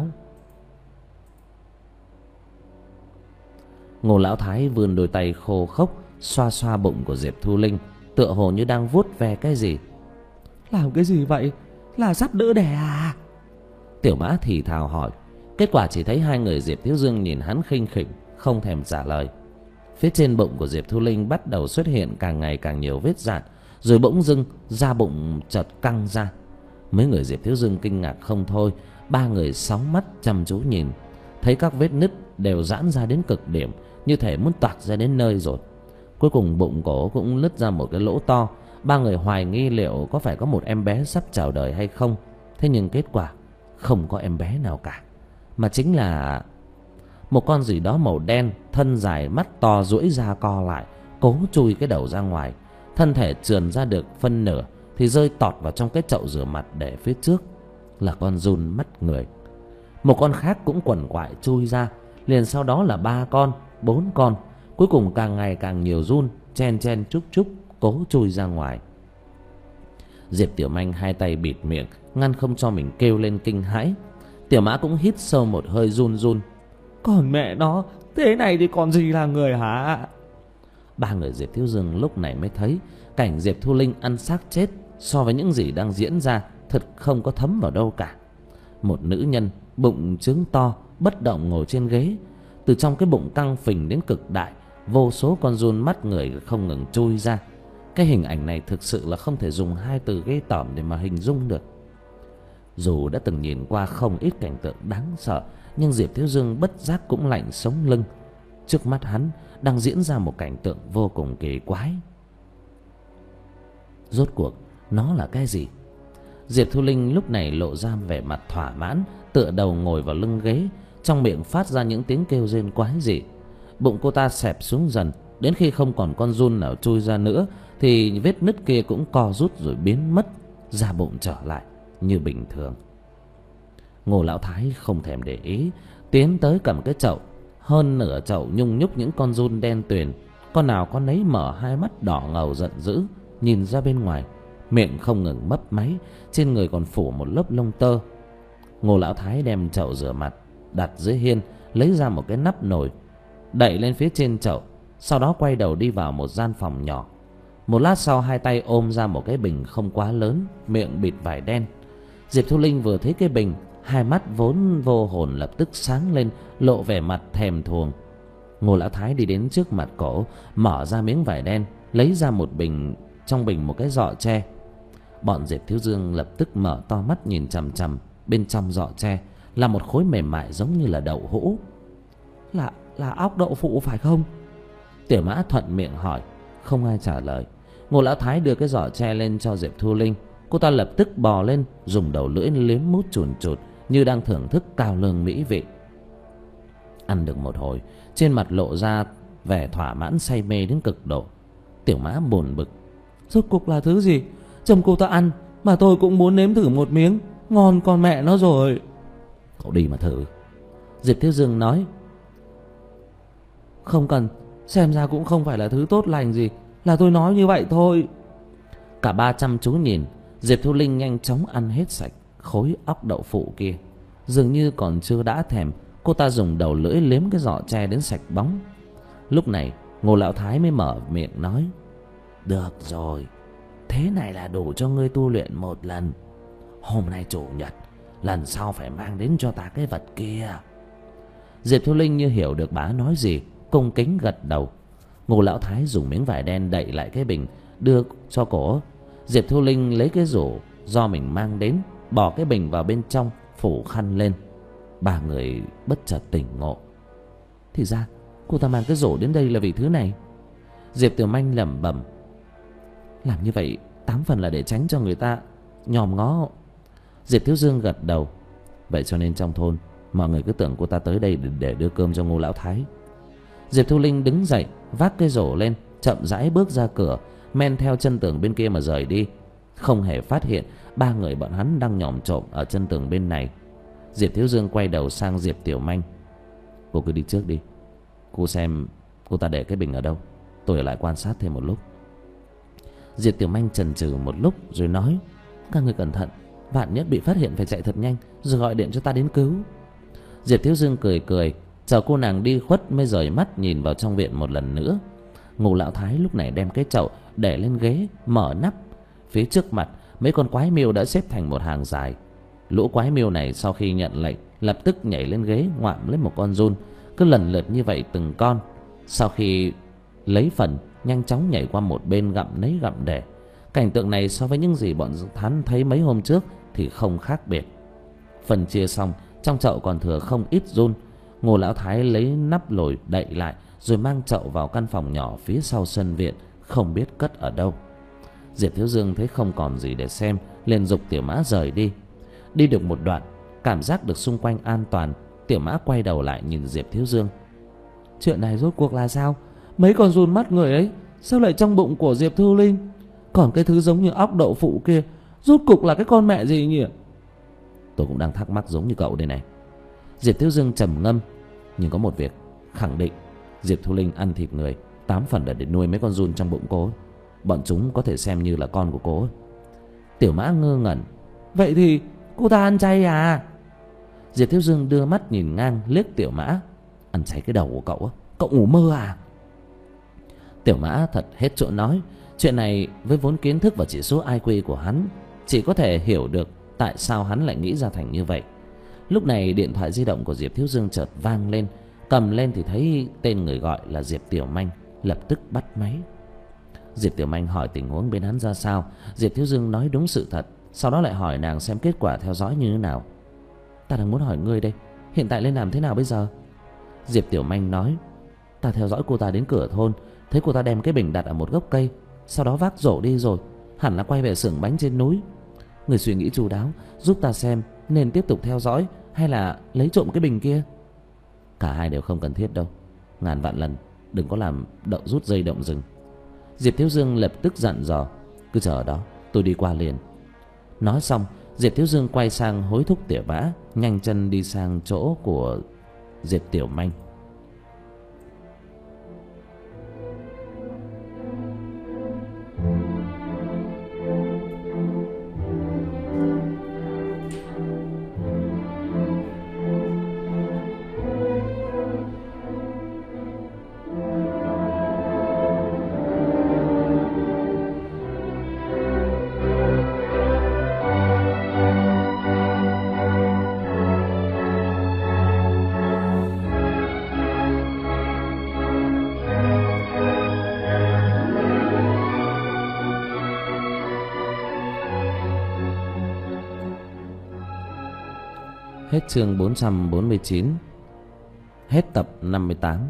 Ngô Lão Thái vươn đôi tay khô khốc xoa xoa bụng của Diệp Thu Linh, tựa hồ như đang vuốt ve cái gì. Làm cái gì vậy? Là sắp đỡ đẻ à? Tiểu Mã thì thào hỏi. Kết quả chỉ thấy hai người Diệp Thiếu Dương nhìn hắn khinh khỉnh, không thèm trả lời. Phía trên bụng của Diệp Thu Linh bắt đầu xuất hiện càng ngày càng nhiều vết rạn, rồi bỗng dưng da bụng chợt căng ra. Mấy người Diệp Thiếu Dương kinh ngạc không thôi, ba người sáu mắt chăm chú nhìn, thấy các vết nứt đều giãn ra đến cực điểm, như thể muốn toạc ra đến nơi rồi. Cuối cùng bụng cổ cũng nứt ra một cái lỗ to. Ba người hoài nghi liệu có phải có một em bé sắp chào đời hay không. Thế nhưng kết quả không có em bé nào cả, mà chính là một con gì đó màu đen, thân dài, mắt to, duỗi ra co lại, cố chui cái đầu ra ngoài. Thân thể trườn ra được phân nửa thì rơi tọt vào trong cái chậu rửa mặt để phía trước, là con giun mắt người. Một con khác cũng quằn quại chui ra, liền sau đó là ba con, bốn con, cuối cùng càng ngày càng nhiều giun chen chen chúc chúc cố chui ra ngoài. Diệp Tiểu Manh hai tay bịt miệng, ngăn không cho mình kêu lên kinh hãi. Tiểu Mã cũng hít sâu một hơi run run. Còn mẹ nó, thế này thì còn gì là người hả? Ba người Diệp Thiếu Dương lúc này mới thấy cảnh Diệp Thu Linh ăn xác chết so với những gì đang diễn ra thật không có thấm vào đâu cả. Một nữ nhân bụng trướng to bất động ngồi trên ghế, từ trong cái bụng căng phình đến cực đại, vô số con giun mắt người không ngừng chui ra. Cái hình ảnh này thực sự là không thể dùng hai từ ghê tởm để mà hình dung được. Dù đã từng nhìn qua không ít cảnh tượng đáng sợ, nhưng Diệp Thiếu Dương bất giác cũng lạnh sống lưng. Trước mắt hắn đang diễn ra một cảnh tượng vô cùng kỳ quái. Rốt cuộc nó là cái gì? Diệp Thu Linh lúc này lộ ra vẻ mặt thỏa mãn, tựa đầu ngồi vào lưng ghế, trong miệng phát ra những tiếng kêu rên quái dị. Bụng cô ta xẹp xuống dần, đến khi không còn con giun nào chui ra nữa thì vết nứt kia cũng co rút rồi biến mất, da bụng trở lại như bình thường. Ngô Lão Thái không thèm để ý, tiến tới cầm cái chậu. Hơn nửa chậu nhung nhúc những con giun đen tuyền, con nào con nấy mở hai mắt đỏ ngầu giận dữ nhìn ra bên ngoài, miệng không ngừng mấp máy, trên người còn phủ một lớp lông tơ. Ngô Lão Thái đem chậu rửa mặt đặt dưới hiên, lấy ra một cái nắp nồi đậy lên phía trên chậu, sau đó quay đầu đi vào một gian phòng nhỏ. Một lát sau hai tay ôm ra một cái bình không quá lớn, miệng bịt vải đen. Diệp Thu Linh vừa thấy cái bình, hai mắt vốn vô hồn lập tức sáng lên, lộ vẻ mặt thèm thuồng. Ngô Lão Thái đi đến trước mặt cổ, mở ra miếng vải đen, lấy ra một bình, trong bình một cái giọ tre. Bọn Diệp Thiếu Dương lập tức mở to mắt nhìn chằm chằm, bên trong giỏ tre là một khối mềm mại giống như là đậu hũ. Là là óc đậu phụ phải không? Tiểu Mã thuận miệng hỏi. Không ai trả lời. Ngô Lão Thái đưa cái giỏ tre lên cho Diệp Thu Linh. Cô ta lập tức bò lên, dùng đầu lưỡi liếm mút chùn chụt như đang thưởng thức cao lương mỹ vị. Ăn được một hồi, trên mặt lộ ra vẻ thỏa mãn say mê đến cực độ. Tiểu Mã buồn bực. Rốt cuộc là thứ gì? Chồng cô ta ăn mà tôi cũng muốn nếm thử một miếng. Ngon con mẹ nó rồi. Cậu đi mà thử. Diệp Thiếu Dương nói. Không cần, xem ra cũng không phải là thứ tốt lành gì, là tôi nói như vậy thôi. Cả ba chăm chú nhìn. Diệp Thu Linh nhanh chóng ăn hết sạch khối óc đậu phụ kia. Dường như còn chưa đã thèm, cô ta dùng đầu lưỡi liếm cái giỏ tre đến sạch bóng. Lúc này Ngô Lão Thái mới mở miệng nói. Được rồi, thế này là đủ cho ngươi tu luyện một lần. Hôm nay chủ nhật, lần sau phải mang đến cho ta cái vật kia. Diệp Thu Linh như hiểu được bà nói gì, cung kính gật đầu. Ngô Lão Thái dùng miếng vải đen đậy lại cái bình, đưa cho cổ. Diệp Thu Linh lấy cái rổ do mình mang đến, bỏ cái bình vào bên trong, phủ khăn lên. Ba người bất chợt tỉnh ngộ. Thì ra cô ta mang cái rổ đến đây là vì thứ này. Diệp Tiểu Manh lẩm bẩm. Làm như vậy tám phần là để tránh cho người ta nhòm ngó. Diệp Thiếu Dương gật đầu. Vậy cho nên trong thôn mọi người cứ tưởng cô ta tới đây để, để đưa cơm cho Ngô Lão Thái. Diệp Thu Linh đứng dậy, vác cái rổ lên, chậm rãi bước ra cửa, men theo chân tường bên kia mà rời đi. Không hề phát hiện ba người bọn hắn đang nhòm trộm ở chân tường bên này. Diệp Thiếu Dương quay đầu sang Diệp Tiểu Manh. Cô cứ đi trước đi. Cô xem cô ta để cái bình ở đâu, tôi ở lại quan sát thêm một lúc. Diệp Tiểu Manh chần chừ một lúc rồi nói. Các người cẩn thận, vạn nhất bị phát hiện phải chạy thật nhanh, rồi gọi điện cho ta đến cứu. Diệp Thiếu Dương cười cười, chờ cô nàng đi khuất mới rời mắt nhìn vào trong viện một lần nữa. Ngô Lão Thái lúc này đem cái chậu để lên ghế, mở nắp. Phía trước mặt mấy con quái miêu đã xếp thành một hàng dài. Lũ quái miêu này sau khi nhận lệnh lập tức nhảy lên ghế, ngoạm lấy một con giun, cứ lần lượt như vậy từng con. Sau khi lấy phần, nhanh chóng nhảy qua một bên gặm nấy gặm để. Cảnh tượng này so với những gì bọn hắn thấy mấy hôm trước thì không khác biệt. Phần chia xong, trong chậu còn thừa không ít giun. Ngô Lão Thái lấy nắp lồi đậy lại, rồi mang chậu vào căn phòng nhỏ phía sau sân viện, không biết cất ở đâu. Diệp Thiếu Dương thấy không còn gì để xem, liền giục Tiểu Mã rời đi. Đi được một đoạn, cảm giác được xung quanh an toàn, Tiểu Mã quay đầu lại nhìn Diệp Thiếu Dương. Chuyện này rốt cuộc là sao? Mấy con giun mắt người ấy sao lại trong bụng của Diệp Thu Linh? Còn cái thứ giống như óc đậu phụ kia, rốt cuộc là cái con mẹ gì nhỉ? Tôi cũng đang thắc mắc giống như cậu đây này. Diệp Thiếu Dương trầm ngâm. Nhưng có một việc khẳng định, Diệp Thu Linh ăn thịt người, tám phần là để nuôi mấy con giun trong bụng cô. Bọn chúng có thể xem như là con của cô. Tiểu Mã ngơ ngẩn. Vậy thì cô ta ăn chay à? Diệp Thiếu Dương đưa mắt nhìn ngang liếc Tiểu Mã. Ăn chay cái đầu của cậu á? Cậu ngủ mơ à? Tiểu Mã thật hết chỗ nói. Chuyện này với vốn kiến thức và chỉ số i kiu của hắn, chỉ có thể hiểu được tại sao hắn lại nghĩ ra thành như vậy. Lúc này điện thoại di động của Diệp Thiếu Dương chợt vang lên. Cầm lên thì thấy tên người gọi là Diệp Tiểu Manh, lập tức bắt máy. Diệp Tiểu Manh hỏi tình huống bên hắn ra sao. Diệp Thiếu Dương nói đúng sự thật, sau đó lại hỏi nàng xem kết quả theo dõi như thế nào. Ta đang muốn hỏi ngươi đây, hiện tại lên làm thế nào bây giờ? Diệp Tiểu Manh nói. Ta theo dõi cô ta đến cửa thôn, thấy cô ta đem cái bình đặt ở một gốc cây, sau đó vác rổ đi rồi, hẳn là quay về xưởng bánh trên núi. Người suy nghĩ chu đáo, giúp ta xem nên tiếp tục theo dõi hay là lấy trộm cái bình kia. Cả hai đều không cần thiết đâu. Ngàn vạn lần đừng có làm đậu rút dây động rừng. Diệp Thiếu Dương lập tức dặn dò. Cứ chờ ở đó, tôi đi qua liền. Nói xong, Diệp Thiếu Dương quay sang hối thúc Tiểu Mã nhanh chân đi sang chỗ của Diệp Tiểu Manh. Hết chương bốn trăm bốn mươi chín. Hết tập năm mươi tám.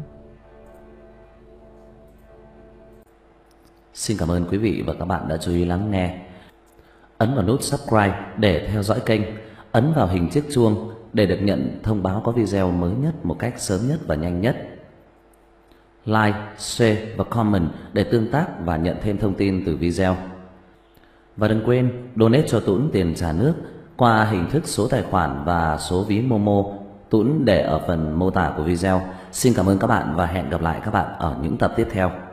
Xin cảm ơn quý vị và các bạn đã chú ý lắng nghe. Ấn vào nút subscribe để theo dõi kênh. Ấn vào hình chiếc chuông để được nhận thông báo có video mới nhất một cách sớm nhất và nhanh nhất. Like, share và comment để tương tác và nhận thêm thông tin từ video. Và đừng quên donate cho Tuấn tiền trả nước qua hình thức số tài khoản và số ví Momo. Tuấn để ở phần mô tả của video. Xin cảm ơn các bạn và hẹn gặp lại các bạn ở những tập tiếp theo.